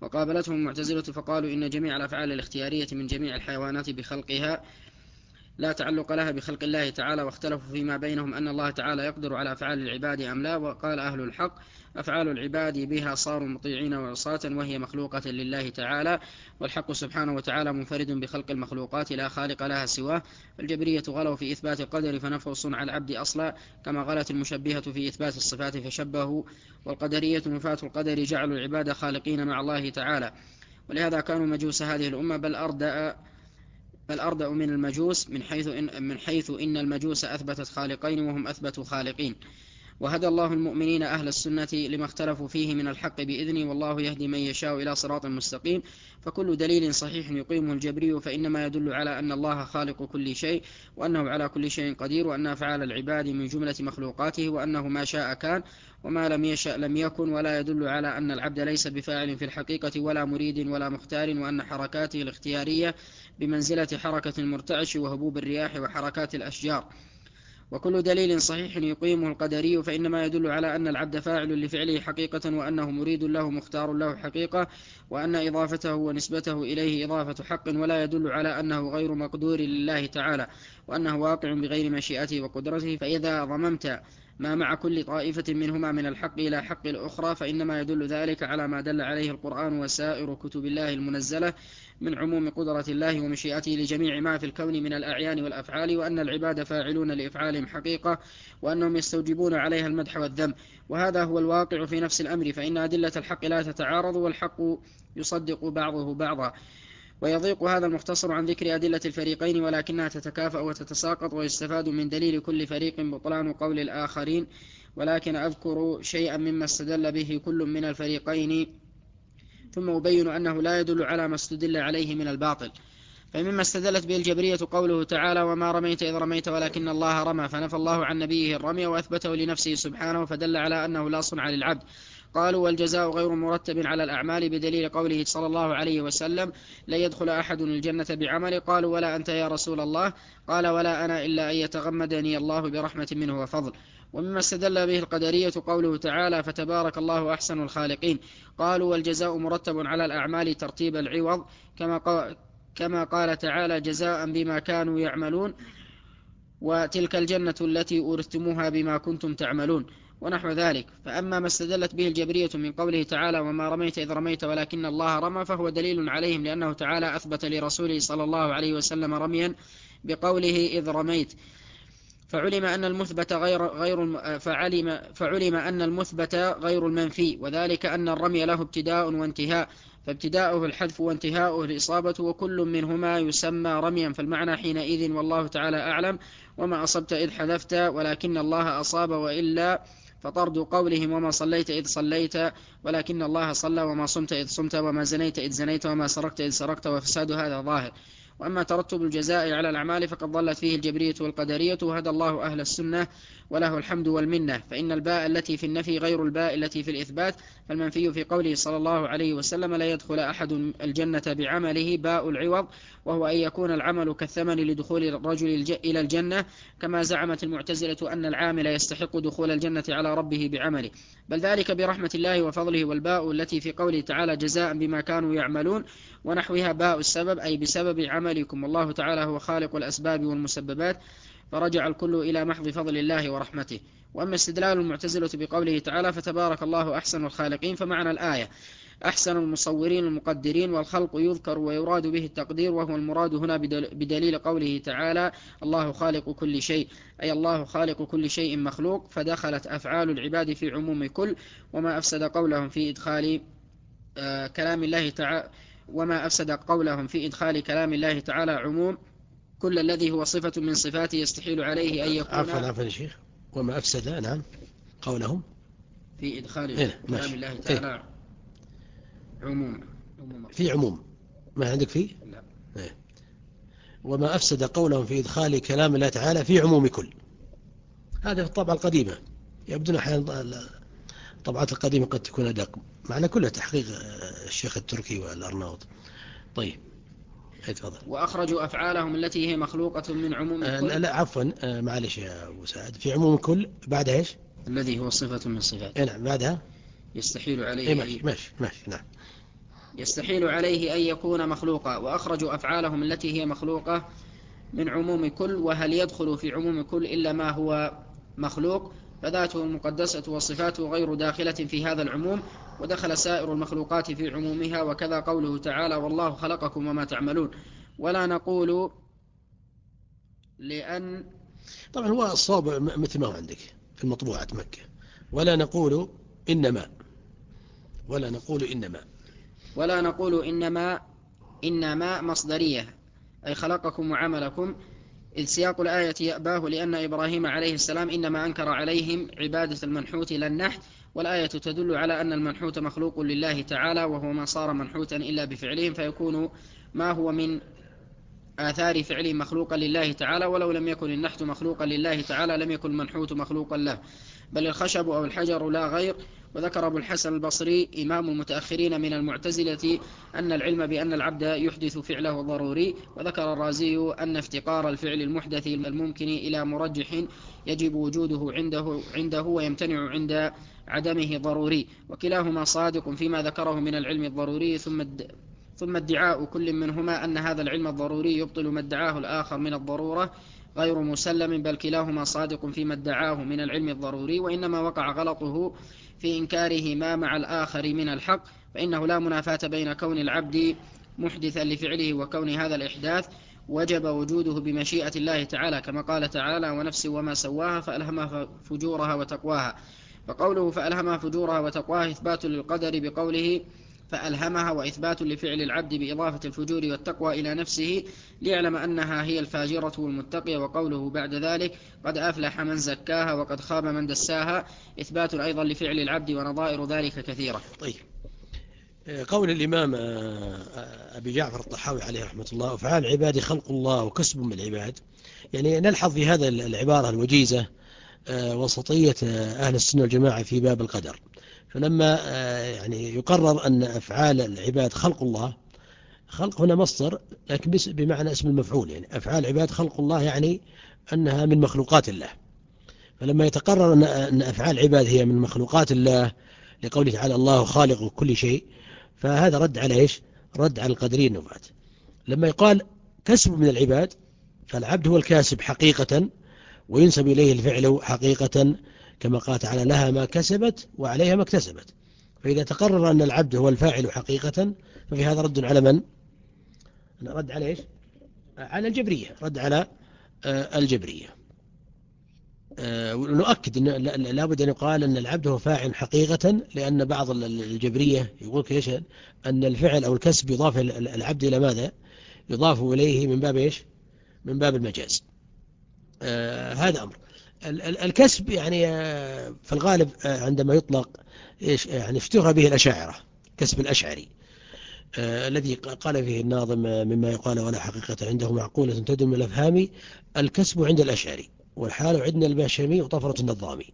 وقابلتهم المعتزلة فقالوا إن جميع الأفعال الاختيارية من جميع الحيوانات بخلقها لا تعلق لها بخلق الله تعالى، واختلفوا فيما بينهم أن الله تعالى يقدر على أفعال العباد أم لا. وقال أهل الحق أفعال العباد بها صاروا مطيعين وعصاة وهي مخلوقة لله تعالى، والحق سبحانه وتعالى منفرد بخلق المخلوقات لا خالق لها سواه. الجبرية غلوا في إثبات القدر فنفوا صنع العبد أصلا، كما غلت المشبهة في إثبات الصفات فشبهوا، والقدرية نفاة القدر جعلوا العباد خالقين مع الله تعالى، ولهذا كانوا مجوس هذه الأمة بل أردأ بل أردأ من المجوس من حيث إن, من حيث إن المجوس أثبتت خالقين وهم أثبتوا خالقين. وهدى الله المؤمنين أهل السنة لما اختلفوا فيه من الحق بإذنه، والله يهدي من يشاء إلى صراط مستقيم. فكل دليل صحيح يقيمه الجبري فإنما يدل على أن الله خالق كل شيء، وأنه على كل شيء قدير، وأن أفعال العباد من جملة مخلوقاته، وأنه ما شاء كان وما لم يشأ لم يكن. ولا يدل على أن العبد ليس بفاعل في الحقيقة ولا مريد ولا مختار، وأن حركاته الاختيارية بمنزلة حركة المرتعش وهبوب الرياح وحركات الأشجار. وكل دليل صحيح يقيمه القدري فإنما يدل على أن العبد فاعل لفعله حقيقة، وأنه مريد له مختار له حقيقة، وأن إضافته ونسبته إليه إضافة حق، ولا يدل على أنه غير مقدور لله تعالى، وأنه واقع بغير مشيئته وقدرته. فإذا ضممت ما مع كل طائفة منهما من الحق إلى حق الأخرى فإنما يدل ذلك على ما دل عليه القرآن وسائر كتب الله المنزلة من عموم قدرة الله ومشيئته لجميع ما في الكون من الأعيان والأفعال، وأن العباد فاعلون لإفعالهم حقيقة، وأنهم يستوجبون عليها المدح والذم. وهذا هو الواقع في نفس الأمر، فإن أدلة الحق لا تتعارض، والحق يصدق بعضه بعضا. ويضيق هذا المختصر عن ذكر أدلة الفريقين، ولكنها تتكافأ وتتساقط، ويستفاد من دليل كل فريق بطلان قول الآخرين. ولكن أذكر شيئا مما استدل به كل من الفريقين ثم أبين أنه لا يدل على ما استدل عليه من الباطل. فمما استدلت به الجبرية قوله تعالى وما رميت إذ رميت ولكن الله رمى، فنفى الله عن نبيه الرمي وأثبته لنفسه سبحانه، فدل على أنه لا صنع للعبد. قالوا والجزاء غير مرتب على الأعمال بدليل قوله صلى الله عليه وسلم لا يدخل أحد الجنة بعمل. قالوا ولا أنت يا رسول الله؟ قال ولا أنا إلا أن يتغمدني الله برحمة منه وفضل. ومما استدل به القدرية قوله تعالى فتبارك الله أحسن الخالقين. قالوا والجزاء مرتب على الأعمال ترتيب العوض، كما قال كما قال تعالى جزاء بما كانوا يعملون، وتلك الجنة التي أورثتموها بما كنتم تعملون، ونحو ذلك. فأما ما استدلت به الجبرية من قوله تعالى وما رميت إذ رميت ولكن الله رمى، فهو دليل عليهم، لأنه تعالى أثبت لرسوله صلى الله عليه وسلم رميا بقوله إذ رميت، فعلم أن المثبت غير غير فعلم فعلم أن المثبت غير المنفي، وذلك أن الرمي له ابتداء وانتهاء، فابتداؤه الحذف وانتهاؤه الإصابة، وكل منهما يسمى رميا. فالمعنى حينئذ والله تعالى أعلم وما أصبت إذ حذفت ولكن الله أصاب، وإلا فطرد قولهم وما صليت إذ صليت ولكن الله صلى، وما صمت إذ صمت، وما زنيت إذ زنيت، وما سرقت إذ سرقت، وفساد هذا ظاهر. وأما ترتب الجزاء على الأعمال فقد ضلت فيه الجبرية والقدرية، وهدى الله أهل السنة وله الحمد والمنة. فإن الباء التي في النفي غير الباء التي في الإثبات، فالمنفي في قوله صلى الله عليه وسلم لا يدخل أحد الجنة بعمله باء العوض، وهو أن يكون العمل كالثمن لدخول الرجل إلى الجنة، كما زعمت المعتزلة أن العامل يستحق دخول الجنة على ربه بعمله، بل ذلك برحمة الله وفضله. والباء التي في قوله تعالى جزاء بما كانوا يعملون ونحوها باء السبب، أي بسبب عملكم، والله تعالى هو خالق الأسباب والمسببات، فرجع الكل إلى محض فضل الله ورحمته. وأما استدلال المعتزلة بقوله تعالى فتبارك الله أحسن الخالقين، فمعنى الآية أحسن المصورين المقدرين، والخلق يذكر ويراد به التقدير، وهو المراد هنا بدليل قوله تعالى الله خالق كل شيء، أي الله خالق كل شيء مخلوق، فدخلت أفعال العباد في عموم كل. وما أفسد قولهم في إدخال آه كلام الله تعالى وما أفسد قولهم في إدخال كلام الله تعالى عموم كل الذي هو صفة من صفاته يستحيل عليه أن يكون عفوا عفوا يا شيخ وما أفسد نعم قولهم في إدخال إيه كلام ماشي. الله تعالى إيه عموم في عموم ما عندك فيه لا. إيه. وما أفسد قولهم في إدخال كلام الله تعالى في عموم كل، هذا في الطبعة القديمة، يبدو أحيانا الطبعات القديمة قد تكون أدق، معنا كلها تحقيق الشيخ التركي والأرناؤوط. طيب اتفضل. وأخرجوا أفعالهم التي هي مخلوقة من عموم آه كل. لا, لا عفوا آه معلش يا أبو سعد، في عموم كل بعد إيش؟ الذي هو صفة من صفاته. إيه نعم بعدها يستحيل عليه إيه ماشي ماشي ماشي نعم. يستحيل عليه أن يكون مخلوقا، وأخرجوا أفعالهم التي هي مخلوقة من عموم كل، وهل يدخل في عموم كل إلا ما هو مخلوق، فذاته المقدسة وصفاته غير داخلة في هذا العموم، ودخل سائر المخلوقات في عمومها. وكذا قوله تعالى والله خلقكم وما تعملون. ولا نقول لأن طبعا هو الصواب مثل ما هو عندك في المطبوعة مكة، ولا نقول إنما ولا نقول إنما ولا نقول إنما إنما مصدرية أي خلقكم وعملكم، إذ سياق الآية يأباه، لأن إبراهيم عليه السلام إنما أنكر عليهم عبادة المنحوت لا النحت، والآية تدل على أن المنحوت مخلوق لله تعالى، وهو ما صار منحوتا إلا بفعلهم، فيكون ما هو من آثار فعله مخلوقا لله تعالى، ولو لم يكن النحت مخلوقا لله تعالى لم يكن المنحوت مخلوقا له، بل الخشب أو الحجر لا غير. وذكر أبو الحسن البصري إمام المتأخرين من المعتزلة أن العلم بأن العبد يحدث فعله ضروري. وذكر الرازي أن افتقار الفعل المحدث الممكن إلى مرجح يجب وجوده عنده, عنده ويمتنع عند عدمه ضروري، وكلاهما صادق فيما ذكره من العلم الضروري. ثم ثم ادعاء كل منهما أن هذا العلم الضروري يبطل ما ادعاه الآخر من الضرورة غير مسلم، بل كلاهما صادق فيما ادعاه من العلم الضروري، وإنما وقع غلطه في إنكارهما مع الآخر من الحق، فإنه لا منافاة بين كون العبد محدثا لفعله وكون هذا الإحداث وجب وجوده بمشيئة الله تعالى، كما قال تعالى ونفس وما سواها فألهمها فجورها وتقواها. فقوله فألهمها فجورها وتقواها إثبات للقدر بقوله فألهمها، وإثبات لفعل العبد بإضافة الفجور والتقوى إلى نفسه ليعلم أنها هي الفاجرة والمتقية. وقوله بعد ذلك قد أفلح من زكاها وقد خاب من دساها إثبات أيضا لفعل العبد، ونظائر ذلك كثيرة. طيب، قول الإمام أبي جعفر الطحاوي عليه رحمة الله أفعال العباد خلق الله وكسب من العباد، يعني نلحظ في هذا العبارة الوجيزة وسطية أهل السنة والجماعة في باب القدر. فلما يعني يقرر أن أفعال العباد خلق الله، خلق هنا مصدر لكن بمعنى اسم المفعول، يعني أفعال العباد خلق الله يعني أنها من مخلوقات الله. فلما يتقرر أن أفعال العباد هي من مخلوقات الله لقوله تعالى الله خالق كل شيء، فهذا رد على إيش؟ رد على القدرية النفاة. لما يقال كسب من العباد، فالعبد هو الكاسب حقيقة وينسب إليه الفعل حقيقة، كما قال تعالى لها ما كسبت وعليها ما اكتسبت. فإذا تقرر أن العبد هو الفاعل حقيقة ففي هذا رد على من؟ رد على إيش؟ على الجبرية، رد على الجبرية. ونؤكد أن لا بد أن يقال أن العبد هو فاعل حقيقة، لأن بعض الجبرية يقول كيش أن الفعل أو الكسب يضاف العبد إلى ماذا؟ يضاف إليه من باب إيش؟ من باب المجاز. آه هذا أمر. الكسب يعني آه في الغالب آه عندما يطلق إيش يعني اشتهر به الأشاعرة، كسب الأشعري آه الذي قال فيه الناظم مما يقال ولا حقيقة عنده معقولة تدم الأفهام، الكسب عند الأشعري والحال عندنا الباشمي وطفرة النظامي.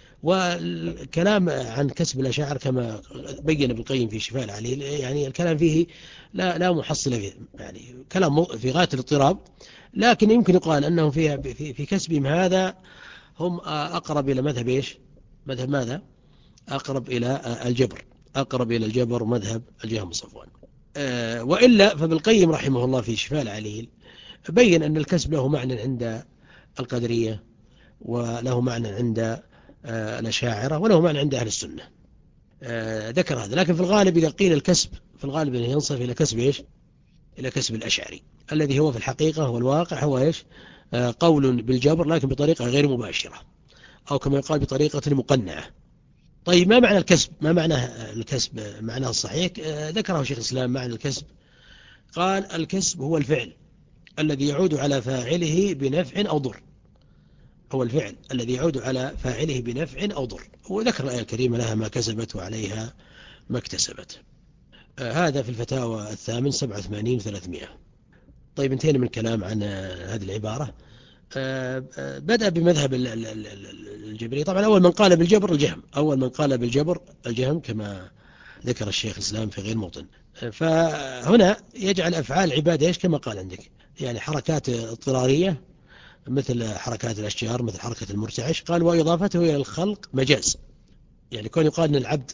والكلام عن كسب الأشاعر كما بين ابن القيم في شفاء العليل يعني الكلام فيه لا لا محصل فيه، يعني كلام في غاية الاضطراب، لكن يمكن يقال أنهم فيها في, في كسبهم هذا هم أقرب إلى مذهب إيش؟ مذهب ماذا؟ أقرب إلى الجبر، أقرب إلى الجبر مذهب الجهم الصفوان. أه وإلا فابن القيم رحمه الله في شفاء العليل بين أن الكسب له معنى عند القدرية وله معنى عند الأشاعرة وله معنى عند أهل السنة. ذكر هذا، لكن في الغالب إذا قيل الكسب في الغالب أنه ينصف إلى كسب إيش؟ إلى كسب الأشعري الذي هو في الحقيقة والواقع هو إيش؟ قول بالجبر لكن بطريقة غير مباشرة، أو كما يقال بطريقة مقنعة. طيب ما معنى الكسب؟ ما معنى الكسب معناه الصحيح؟ ذكره شيخ الإسلام معنى الكسب، قال الكسب هو الفعل الذي يعود على فاعله بنفع أو ضر، هو الفعل الذي يعود على فاعله بنفع أو ضر. وذكر الآية الكريمة لها ما كسبت وعليها ما اكتسبت. آه هذا في الفتاوى الثامن سبعة وثمانين ثلاثمائة. طيب انتهينا من الكلام عن آه هذه العبارة. آه آه بدأ بمذهب الجبري. طبعا أول من قال بالجبر الجهم، أول من قال بالجبر الجهم كما ذكر الشيخ الإسلام في غير موطن. آه فهنا يجعل أفعال العباد إيش كما قال عندك، يعني حركات اضطرارية مثل حركات الأشجار مثل حركة المرتعش. قال وإضافته إلى الخلق مجاز، يعني كون يقال أن العبد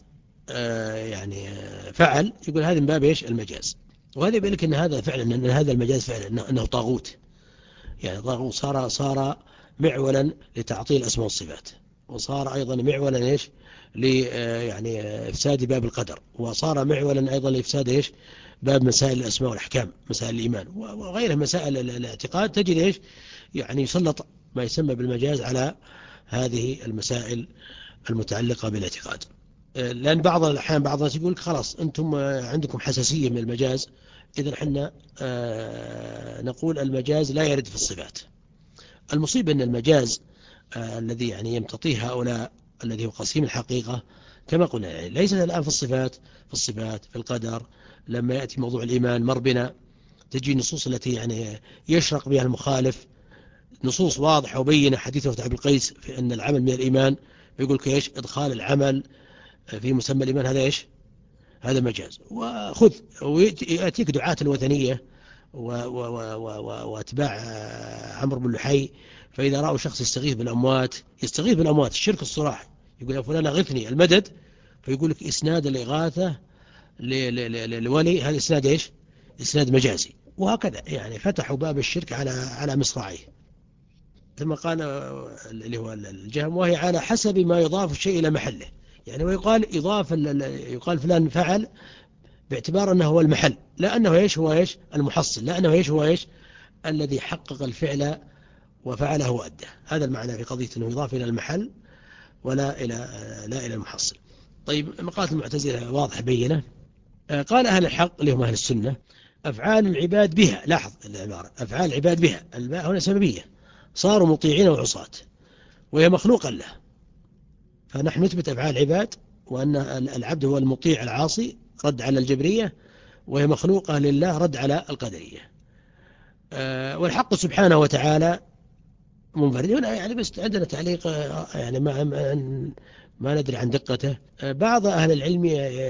يعني فعل يقول هذا من باب إيش المجاز. وهذا يقول لك أن هذا فعلا أن هذا المجاز فعلا أنه طاغوت، يعني طاغوت صار صار معولا لتعطيل الأسماء والصفات، وصار أيضا معولا إيش ل يعني إفساد باب القدر، وصار معولا أيضا لإفساد إيش باب مسائل الأسماء والأحكام، مسائل الإيمان وغيرها مسائل الاعتقاد. تجد إيش يعني يسلط ما يسمى بالمجاز على هذه المسائل المتعلقة بالاعتقاد. لأن بعض الأحيان بعض الناس يقول خلاص أنتم عندكم حساسية من المجاز، إذن حنا نقول المجاز لا يرد في الصفات. المصيبة أن المجاز الذي يعني يمتطيه هؤلاء الذي هو قسيم الحقيقة كما قلنا يعني ليس الآن في الصفات، في الصفات في القدر. لما يأتي موضوع الإيمان مر بنا، تجي النصوص التي يعني يشرق بها المخالف نصوص واضحة وبينة. حديث وفد عبد القيس في أن العمل من الإيمان، يقول كيش إدخال العمل في مسمى الإيمان هذا إيش هذا مجاز. وخذ ويأتيك دعاة الوثنية وأتباع عمرو بن لحي، فإذا رأوا شخص يستغيث بالأموات يستغيث بالأموات الشرك الصراح، يقول يا فلان أغثني المدد، فيقول لك إسناد الإغاثة للولي هذا إسناد إيش إسناد مجازي. وهكذا يعني فتحوا باب الشرك على على مصراعيه، ثم قال اللي هو الجهم وهي على حسب ما يضاف الشيء إلى محله. يعني ويقال إضافة يقال فلان فعل باعتبار أنه هو المحل، لا أنه إيش هو إيش المحصل، لا أنه إيش هو إيش الذي حقق الفعل وفعله وأدى. هذا المعنى في قضية أنه يضاف إلى المحل ولا إلى لا إلى المحصل. طيب مقالة المعتزلة واضح بينة. قال أهل الحق اللي هم أهل السنة أفعال العباد بها، لاحظ العبارة أفعال العباد بها، الباء هنا سببية، صاروا مطيعين وعصاة وهي مخلوقا له. فنحن نثبت أفعال العباد وأن العبد هو المطيع العاصي رد على الجبرية، وهي مخلوقة لله رد على القدرية. والحق سبحانه وتعالى منفرد. هنا يعني بس عندنا تعليق يعني ما ما ندري عن دقته. بعض أهل العلم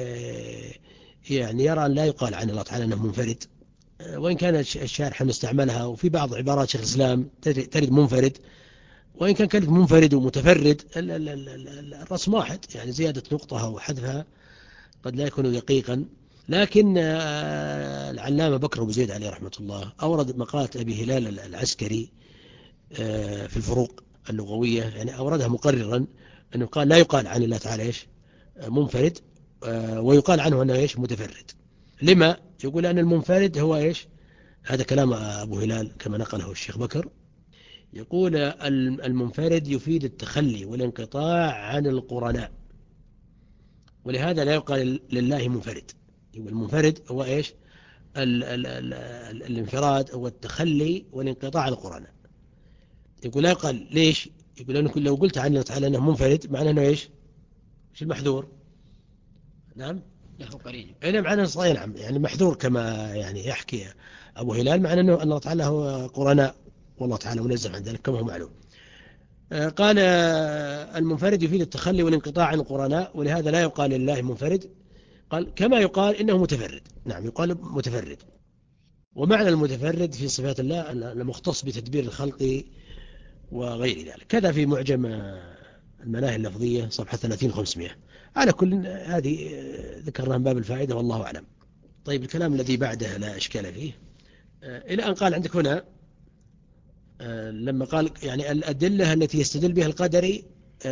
يعني يرى أن لا يقال عن الله تعالى أنه منفرد، وإن كان الشارح مستعملها، وفي بعض عبارات شيخ الإسلام ترد منفرد، وإن كان كلمة منفرد ومتفرد الرسم واحد، يعني زيادة نقطة أو حذفها قد لا يكون دقيقا. لكن العلامة بكر أبو زيد عليه رحمة الله أورد مقالة أبي هلال العسكري في الفروق اللغوية، يعني أوردها مقررا أنه قال لا يقال عن الله تعالى إيش منفرد، ويقال عنه أنه إيش متفرد. لما؟ يقول أن المنفرد هو إيش، هذا كلام أبو هلال كما نقله الشيخ بكر، يقول المنفرد يفيد التخلي والانقطاع عن القرناء، ولهذا لا يقال لله منفرد. يقول المنفرد هو إيش ال ال ال ال الانفراد هو التخلي والانقطاع عن القرناء. يقول لا يقال ليش؟ يقول أنه لو قلت عنه تعالى أنه منفرد معناه أنه إيش مش المحذور. نعم له قرين. أنا معناه صحيح نعم، يعني محذور كما يعني يحكي أبو هلال، معناه أنه الله تعالى هو قرناء، والله تعالى منزه عن ذلك كما هو معلوم. قال المنفرد يفيد التخلي والانقطاع عن القرناء، ولهذا لا يقال لله منفرد. قال كما يقال إنه متفرد. نعم يقال متفرد. ومعنى المتفرد في صفات الله المختص بتدبير الخلق وغير ذلك. كذا في معجم المناهي اللفظية صفحة ثلاثين وخمسمائة. على كل هذه ذكرنا من باب الفائدة والله أعلم. طيب الكلام الذي بعده لا إشكال فيه، إلى أن قال عندك هنا لما قال يعني الأدلة التي يستدل بها القدري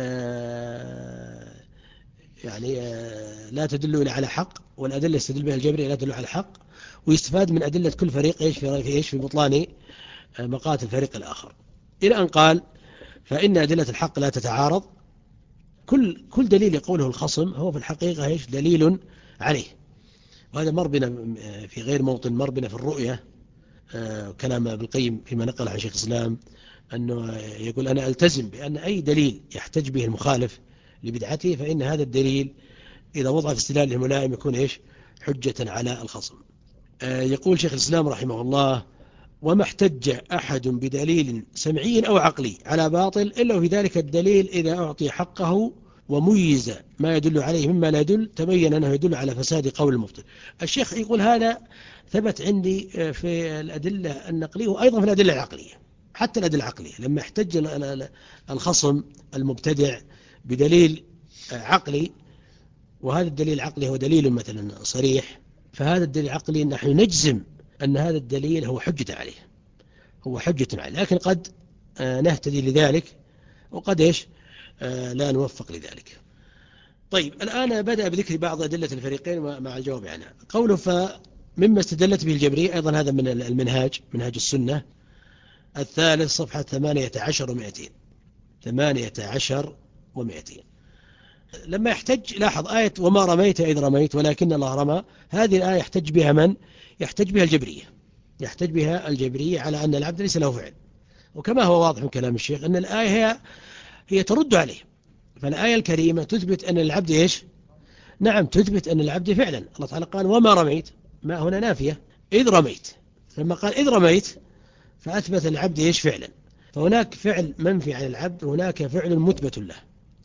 يعني لا تدل إلى على حق، والأدلة يستدل بها الجبري لا تدل على حق، ويستفاد من أدلة كل فريق إيش في إيش في بطلان مقالة الفريق الآخر. إلى أن قال فإن أدلة الحق لا تتعارض. كل كل دليل يقوله الخصم هو في الحقيقة إيش دليل عليه. وهذا مر بنا في غير موطن، مر بنا في الرؤية كلام ابن القيم فيما نقل عن شيخ الإسلام أنه يقول أنا ألتزم بأن أي دليل يحتج به المخالف لبدعته فإن هذا الدليل إذا وضع في استدلال الملائم يكون إيش حجة على الخصم. يقول شيخ الإسلام رحمه الله وما احتج أحد بدليل سمعي أو عقلي على باطل إلا في ذلك الدليل إذا أعطي حقه وميز ما يدل عليه مما لا يدل تبين أنه يدل على فساد قول المبطل. الشيخ يقول هذا ثبت عندي في الأدلة النقلية وأيضا في الأدلة العقلية. حتى الأدلة العقلية لما احتج الخصم المبتدع بدليل عقلي وهذا الدليل العقلي هو دليل مثلا صريح، فهذا الدليل العقلي نحن نجزم أن هذا الدليل هو حجة عليه، هو حجة عليه، لكن قد نهتدي لذلك وقد إيش لا نوفق لذلك. طيب الآن بدأ بذكر بعض أدلة الفريقين مع الجواب عنها. قوله فمما استدلت به الجبرية، أيضا هذا من المنهاج، منهاج السنة الثالث صفحة ثمانية عشر ومئتين، ثمانية عشر ومئتين. لما يحتج، لاحظ آية وما رميت إذ رميت ولكن الله رمى، هذه الآية يحتج بها من؟ يحتج بها الجبرية، يحتج بها الجبرية على أن العبد ليس له فعل، وكما هو واضح من كلام الشيخ أن الآية هي, هي ترد عليه. فالآية الكريمة تثبت أن العبد إيش؟ نعم تثبت أن العبد فعلا. الله تعالى قال وما رميت، ما هنا نافية، إذ رميت، لما قال إذ رميت فأثبت العبد إيش؟ فعلا. فهناك فعل منفي عن العبد وهناك فعل مثبت له.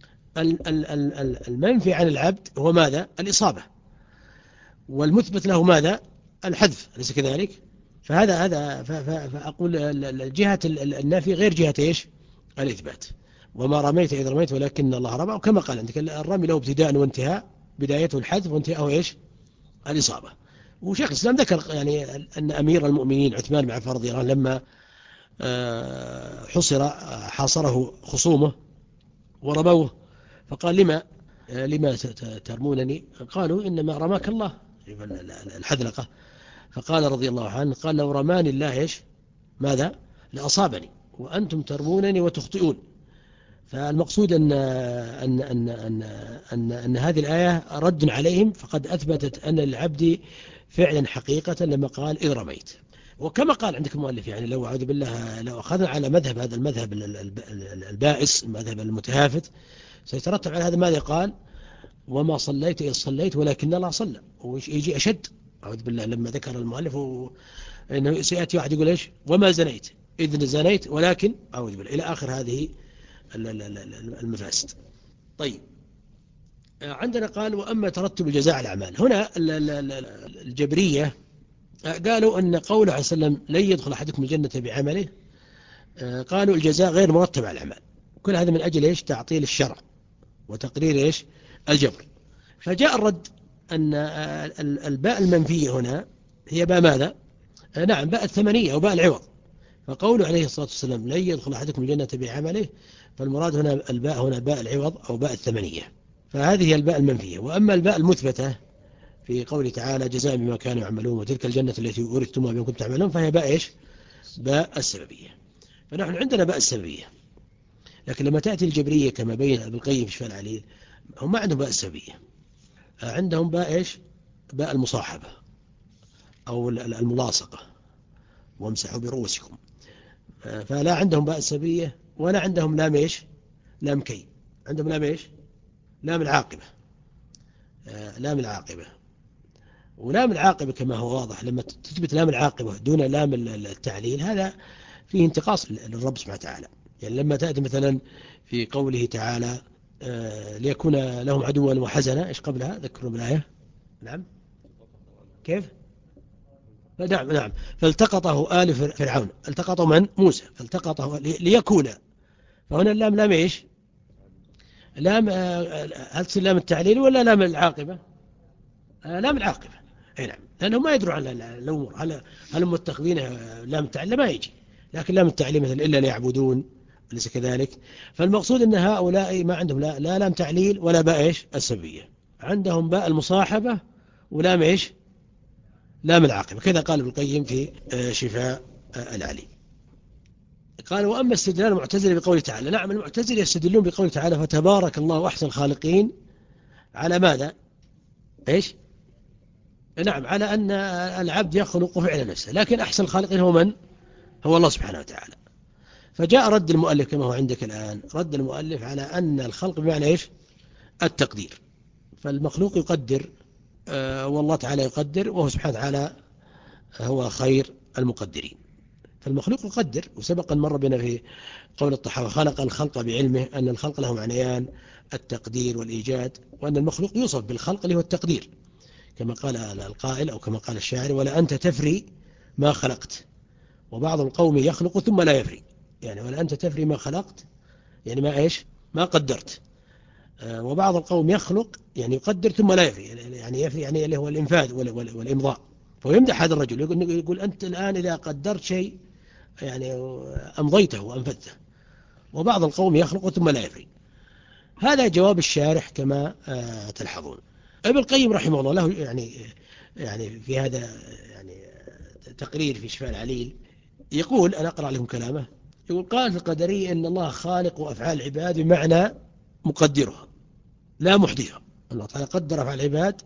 المنفي عن العبد هو ماذا؟ الإصابة، والمثبت له ماذا؟ الحذف، أليس كذلك؟ فهذا هذا فأقول جهة النفي غير جهة إيش؟ الإثبات. وما رميت إذ رميت ولكن الله رمى، وكما قال عندك الرمي له ابتداء وانتهاء، بدايته الحذف وانتهاءه إيش؟ الإصابة. وشيخ الإسلام ذكر يعني أن أمير المؤمنين عثمان بن عفان رضي الله عنه لما حصر حاصره خصومه ورموه فقال لما لما ترمونني؟ قالوا إنما رماك الله، الحذلقة. فقال رضي الله عنه قال لو رماني الله إيش؟ ماذا؟ لأصابني وأنتم ترمونني وتخطئون. فالمقصود أن, أن, أن, أن, أن, أن هذه الآية رد عليهم، فقد أثبتت أن العبد فعلا حقيقة لما قال إذ رميت. وكما قال عندك المؤلف يعني لو أعوذ بالله لو أخذنا على مذهب هذا المذهب البائس، المذهب المتهافت، سيترتب على هذا ماذا قال؟ وما صليت إذ صليت ولكن الله صلى. ويجي أشد أعوذ بالله لما ذكر المؤلف أنه سيأتي واحد يقول إيش؟ وما زنيت إذ زنيت ولكن أعوذ بالله إلى آخر هذه المفاسد. طيب عندنا قال وأما ترتب الجزاء على الأعمال، هنا الجبرية قالوا أن قوله عليه وسلم لن يدخل أحدكم الجنة بعمله، قالوا الجزاء غير مرتب على الأعمال، كل هذا من أجل إيش؟ تعطيل الشرع وتقرير إيش؟ الجبر. فجاء الرد أن الباء المنفية هنا هي باء ماذا؟ نعم باء الثمنية أو باء العوض. فقوله عليه الصلاة والسلام لن يدخل أحدكم الجنة بعمله، فالمراد هنا الباء هنا باء العوض أو باء الثمنية، فهذه هي الباء المنفية. وأما الباء المثبتة في قوله تعالى جزاء بما كانوا يعملون وتلك الجنة التي أورثتموها بما كنتم تعملون، فهي باء إيش؟ باء السببية. فنحن عندنا باء السببية، لكن لما تأتي الجبرية كما بين ابن القيم في شفاء العليل هم ما عندهم باء السببية، عندهم باء إيش؟ باء المصاحبة أو الملاصقة وامسحوا برؤوسكم. فلا عندهم باء السببية ولا عندهم لام إيش؟ لام كي، عندهم لام إيش؟ لام العاقبة، لام العاقبة. ولام العاقبة كما هو واضح لما تثبت لام العاقبة دون لام التعليل هذا فيه انتقاص للرب سبحانه وتعالى. يعني لما تأتي مثلا في قوله تعالى ليكون لهم عدوا وحزنا، إيش قبلها؟ ذكروا بالآية. نعم كيف؟ نعم نعم فالتقطه آل فرعون، التقطه من؟ موسى، فالتقطه ليكون. فهنا اللام لام إيش؟ لام هل تصير لام التعليل ولا لام العاقبة؟ لام العاقبة. أي نعم، لأنه ما يدروا على الأمور، هل هل متخذين لام التعليل ما يجي، لكن لام التعليل مثلا إلا ليعبدون أليس كذلك؟ فالمقصود أن هؤلاء ما عندهم لا, لا لام تعليل ولا باء إيش؟ السببية، عندهم باء المصاحبة ولام إيش؟ لام العاقبة. كذا قال ابن القيم في شفاء العليل. قال وأما استدلال المعتزلة بقوله تعالى، نعم المعتزلة يستدلون بقوله تعالى فتبارك الله أحسن الخالقين على ماذا؟ إيش؟ نعم على أن العبد يخلق فعل نفسه، لكن أحسن الخالقين هو من؟ هو الله سبحانه وتعالى. فجاء رد المؤلف كما هو عندك الآن، رد المؤلف على أن الخلق بمعنى إيش؟ التقدير. فالمخلوق يقدر آه والله تعالى يقدر، وهو سبحانه وتعالى هو خير المقدرين. فالمخلوق يقدر، وسبق مر بنا في قول الطحاوي خلق الخلق بعلمه، أن الخلق له معنيان التقدير والإيجاد، وأن المخلوق يوصف بالخلق اللي هو التقدير كما قال القائل أو كما قال الشاعر ولا أنت تفري ما خلقت. وبعض القوم يخلق ثم لا يفري، يعني ولا أنت تفري ما خلقت يعني ما إيش؟ ما قدرت. وبعض القوم يخلق يعني يقدر ثم لا يفري، يعني يفري يعني اللي هو الإنفاذ والإمضاء. فيمدح هذا الرجل يقول, يقول أنت الآن إذا قدرت شيء يعني أمضيته وأنفذته. وبعض القوم يخلق ثم لا يفري. هذا جواب الشارح كما تلحظون. ابن القيم رحمه الله له يعني يعني في هذا يعني تقرير في شفاء العليل، يقول أنا أقرأ لكم كلامه. يقول قال في القدرية إن الله خالق أفعال العباد بمعنى مقدرها لا محدثها. الله تعالى قدر أفعال العباد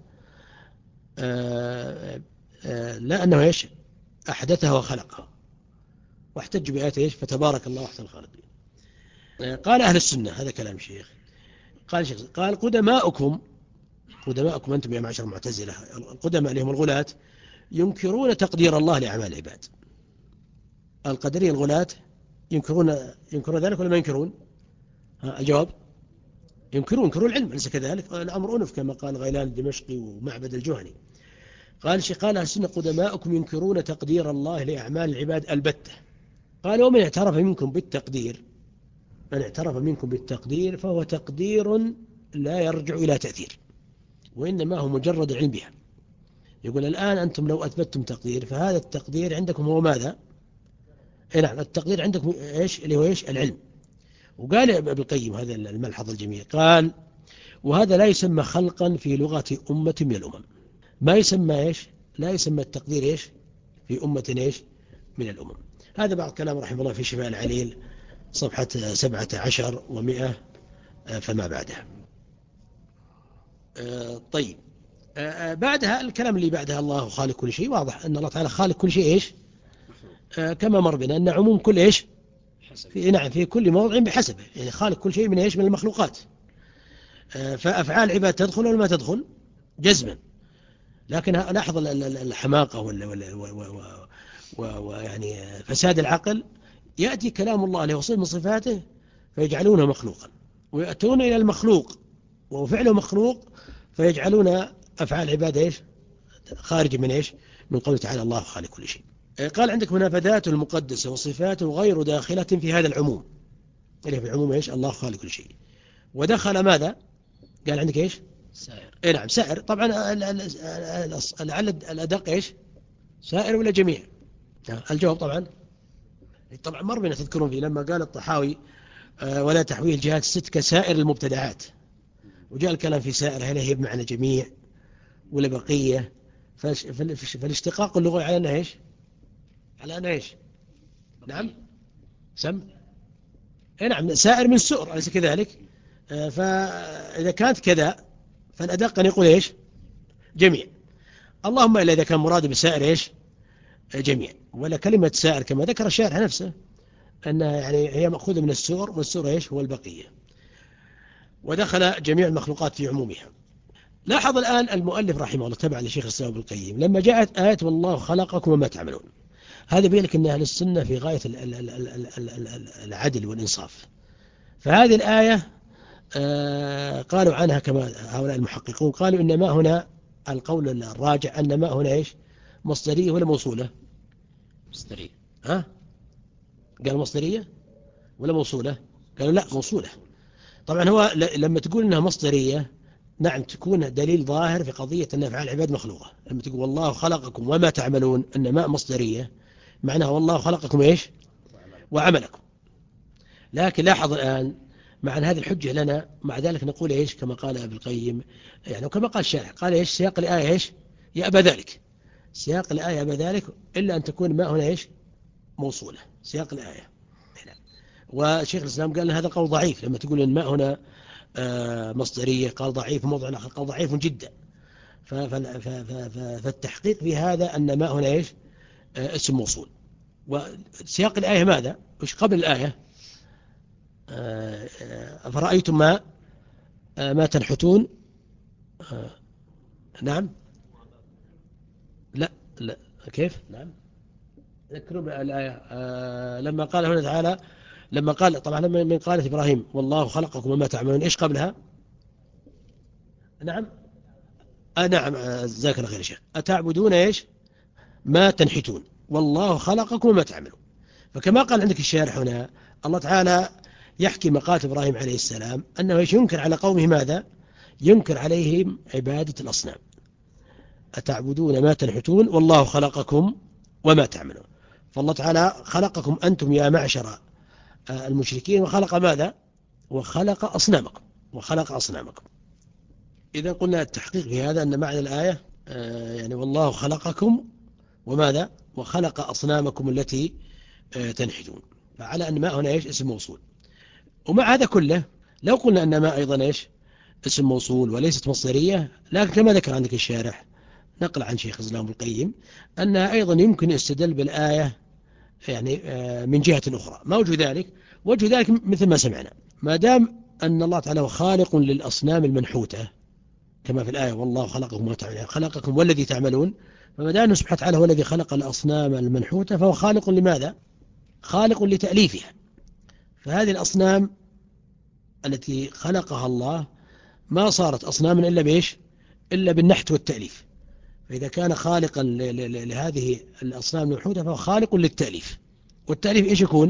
آآ آآ لا أنه إيش أحدثها وخلقها، واحتج بآيات إيش فتبارك الله أحسن الخالقين. قال أهل السنة، هذا كلام الشيخ، قال شيخ قال قدماؤكم قدماؤكم أنتم يا معشر المعتزلة، القدماء اللي هم الغلاة ينكرون تقدير الله لأعمال العباد. القدرية الغلاة ينكرون ينكرون ذلك ولا ما ينكرون؟ الجواب ينكرون ينكرون العلم، أليس كذلك؟ الأمر أنف كما قال غيلان الدمشقي ومعبد الجهني. قال شيخ قال السنة قدماؤكم ينكرون تقدير الله لأعمال العباد البتة. قال ومن اعترف منكم بالتقدير من اعترف منكم بالتقدير فهو تقدير لا يرجع إلى تأثير، وإنما هو مجرد علم بها. يقول الآن أنتم لو أثبتتم تقدير فهذا التقدير عندكم هو ماذا؟ نعم التقدير عندكم إيش اللي هو إيش العلم. وقال ابن القيم هذا الملحظ الجميل، قال وهذا لا يسمى خلقا في لغة أمة من الأمم. ما يسمى إيش لا يسمى التقدير إيش في أمة إيش من الأمم. هذا بعض كلام رحمه الله في شفاء العليل صفحة سبعة عشر ومئة فما بعدها. طيب بعدها الكلام اللي بعدها الله خالق كل شيء، واضح أن الله تعالى خالق كل شيء إيش كما مر بنا أن عموم كل إيش في نعم في كل موضع بحسبه، يعني خالق كل شيء من إيش من المخلوقات. فأفعال العباد تدخل ولا ما تدخل جزما. لكن لاحظ الحماقة ويعني فساد العقل، يأتي كلام الله له وصف من صفاته فيجعلونه مخلوقا، ويأتون إلى المخلوق وفعله مخلوق فيجعلون أفعال العباد إيش خارج من إيش من قوله تعالى الله خالق كل شيء. قال عندك منافذات المقدسة وصفاته غير داخلة في هذا العموم، اللي في العموم إيش الله خالق كل شيء. ودخل ماذا قال عندك إيش سائر. إيه نعم سائر. طبعا لعل الأدق إيش سائر ولا جميع؟ الجواب طبعا طبعا مر بنا تذكرون فيه لما قال الطحاوي ولا تحويه الجهات الست كسائر المبتدعات، وجاء الكلام في سائر هل هي بمعنى جميع ولا بقية. فالاشتقاق اللغوي على أنها إيش على أنها إيش نعم سم إيه نعم سائر من سؤر أليس كذلك؟ فإذا كانت كذا فالأدق أن يقول إيش جميع، اللهم إلا إذا كان مراد بسائر إيش جميع. ولا كلمة سائر كما ذكر الشارح نفسه أنها يعني هي مأخوذة من السور، والسور إيش هو البقية، ودخل جميع المخلوقات في عمومها. لاحظ الآن المؤلف رحمه الله تبع لشيخ الإسلام ابن القيم لما جاءت آية والله خلقكم وما تعملون، هذا بيلك أن أهل السنة في غاية العدل والإنصاف. فهذه الآية قالوا عنها كما هؤلاء المحققون قالوا إنما هنا القول الراجع أن ما هنا إيش مصدرية ولا موصولة؟ مصدرية. ها قال مصدرية ولا موصولة؟ قالوا لا موصولة. طبعا هو لما تقول إنها مصدرية نعم تكون دليل ظاهر في قضية أن أفعال العباد مخلوقة. لما تقول والله خلقكم وما تعملون أن ما مصدرية معناها والله خلقكم إيش وعملكم. لكن لاحظ الآن مع أن هذه الحجة لنا مع ذلك نقول إيش كما قال ابن القيم يعني وكما قال الشارح قال إيش سياق الآية إيش يأبى ذلك، سياق الآية يأبى ذلك إلا أن تكون ما هنا إيش موصولة سياق الآية. وشيخ الإسلام قال هذا قول ضعيف لما تقول إن ما هنا مصدرية قال ضعيف موضع آخر قال ضعيف جدا. فالتحقيق في هذا أن ما هنا إيش اسم موصول. وسياق الآية ماذا وش قبل الآية أفرأيتم ما ما تنحتون نعم لا لا كيف نعم ذكروا الآية لما قال هنا تعالى لما قال طبعا من قالت إبراهيم والله خلقكم وما تعملون إيش قبلها نعم آه نعم جزاك الله خير شيخ أتعبدون إيش ما تنحتون والله خلقكم وما تعملون. فكما قال عندك الشارح هنا الله تعالى يحكي مقالة إبراهيم عليه السلام أنه ينكر على قومه ماذا؟ ينكر عليهم عبادة الأصنام. أتعبدون ما تنحتون والله خلقكم وما تعملون. فالله تعالى خلقكم أنتم يا معشر المشركين وخلق ماذا؟ وخلق أصنامكم وخلق أصنامكم. إذا قلنا التحقيق في هذا أن معنى الآية يعني والله خلقكم وماذا؟ وخلق أصنامكم التي تنحتون. فعلى أن ما هنا إيش؟ اسم موصول. ومع هذا كله لو قلنا أن ما أيضا إيش؟ اسم موصول وليست مصدرية، لكن كما ذكر عندك الشارح نقل عن شيخ الإسلام ابن القيم أنها أيضا يمكن استدل بالآية يعني من جهة أخرى. ما وجه ذلك؟ وجه ذلك مثل ما سمعنا، ما دام أن الله تعالى خالق للأصنام المنحوتة كما في الآية والله خلقكم وتعملون خلقكم والذي تعملون، فما دام سبحانه وتعالى هو الذي خلق الأصنام المنحوتة فهو خالق لماذا؟ خالق لتأليفها. فهذه الأصنام التي خلقها الله ما صارت أصناما إلا بإيش؟ إلا بالنحت والتأليف. فإذا كان خالقا لهذه الأصنام المنحوتة فهو خالق للتأليف. والتأليف إيش يكون؟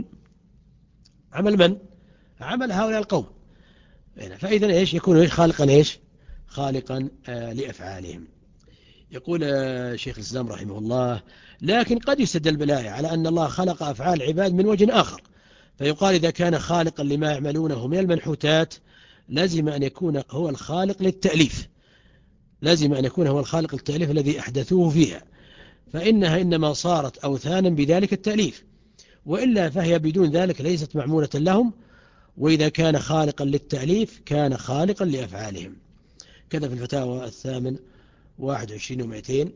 عمل من؟ عمل هؤلاء القوم. فإذا إيش يكون إيش؟ خالقا إيش؟ خالقا آه لأفعالهم. يقول آه شيخ الإسلام رحمه الله: لكن قد يستدل بالآية على أن الله خلق أفعال العباد من وجه آخر، فيقال إذا كان خالقا لما يعملونه من المنحوتات لازم أن يكون هو الخالق للتأليف، لازم أن يكون هو الخالق للتأليف الذي أحدثوه فيها، فإنها إنما صارت أوثانا بذلك التأليف، وإلا فهي بدون ذلك ليست معمولة لهم. وإذا كان خالقا للتأليف كان خالقا لأفعالهم. كذا في الفتاوى الثامن واحد وعشرين ومئتين.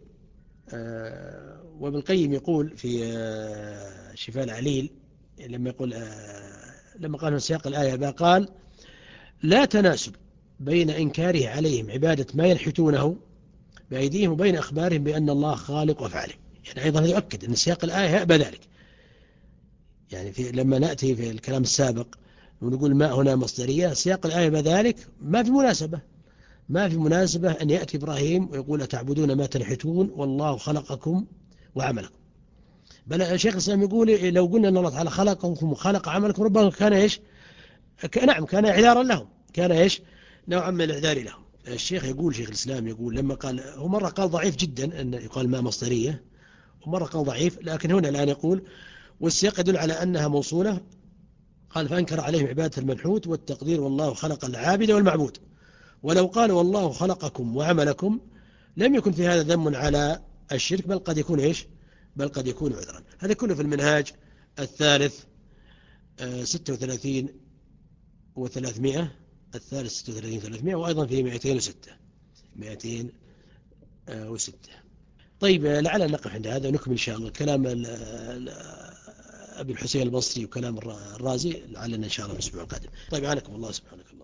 آه وابن القيم يقول في آه شفاء العليل لما يقول آه لما قال في سياق الآية قال: لا تناسب بين إنكاره عليهم عبادة ما ينحتونه بأيديهم وبين أخبارهم بأن الله خالق أفعالهم. يعني أيضا يؤكد أن سياق الآية يأبى ذلك. يعني في لما نأتي في الكلام السابق ونقول ما هنا مصدرية، سياق الآية بذلك ما في مناسبة، ما في مناسبة أن يأتي إبراهيم ويقول أتعبدون ما تنحتون والله خلقكم وعملكم. بل الشيخ الإسلام يقول لو قلنا أن الله تعالى خلقكم وخلق عملكم ربما كان إيش؟ نعم كان إعذارا لهم، كان إيش؟ نوعا من الإعذار لهم. الشيخ يقول شيخ الإسلام يقول لما قال هو مرة قال ضعيف جدا أن يقال ما مصدرية، ومرة قال ضعيف، لكن هنا الآن يقول والسياق يدل على أنها موصولة. قال: فأنكر عليهم عبادة المنحوت والتقدير والله خلق العابد والمعبود. ولو قال والله خلقكم وعملكم لم يكن في هذا ذم على الشرك، بل قد يكون إيش؟ بل قد يكون عذرا. هذا كله في المنهاج الثالث ستة وثلاثين وثلاثمائة، الثالث ستة وثلاثين وثلاثمائة، وأيضا في مئتين وستة مئتين وستة. طيب لعل نقف عند هذا ونكمل إن شاء الله كلام أبي الحسين البصري وكلام الرازي لعلنا إن شاء الله في الأسبوع القادم. طيب عنكم الله سبحانه وتعالى.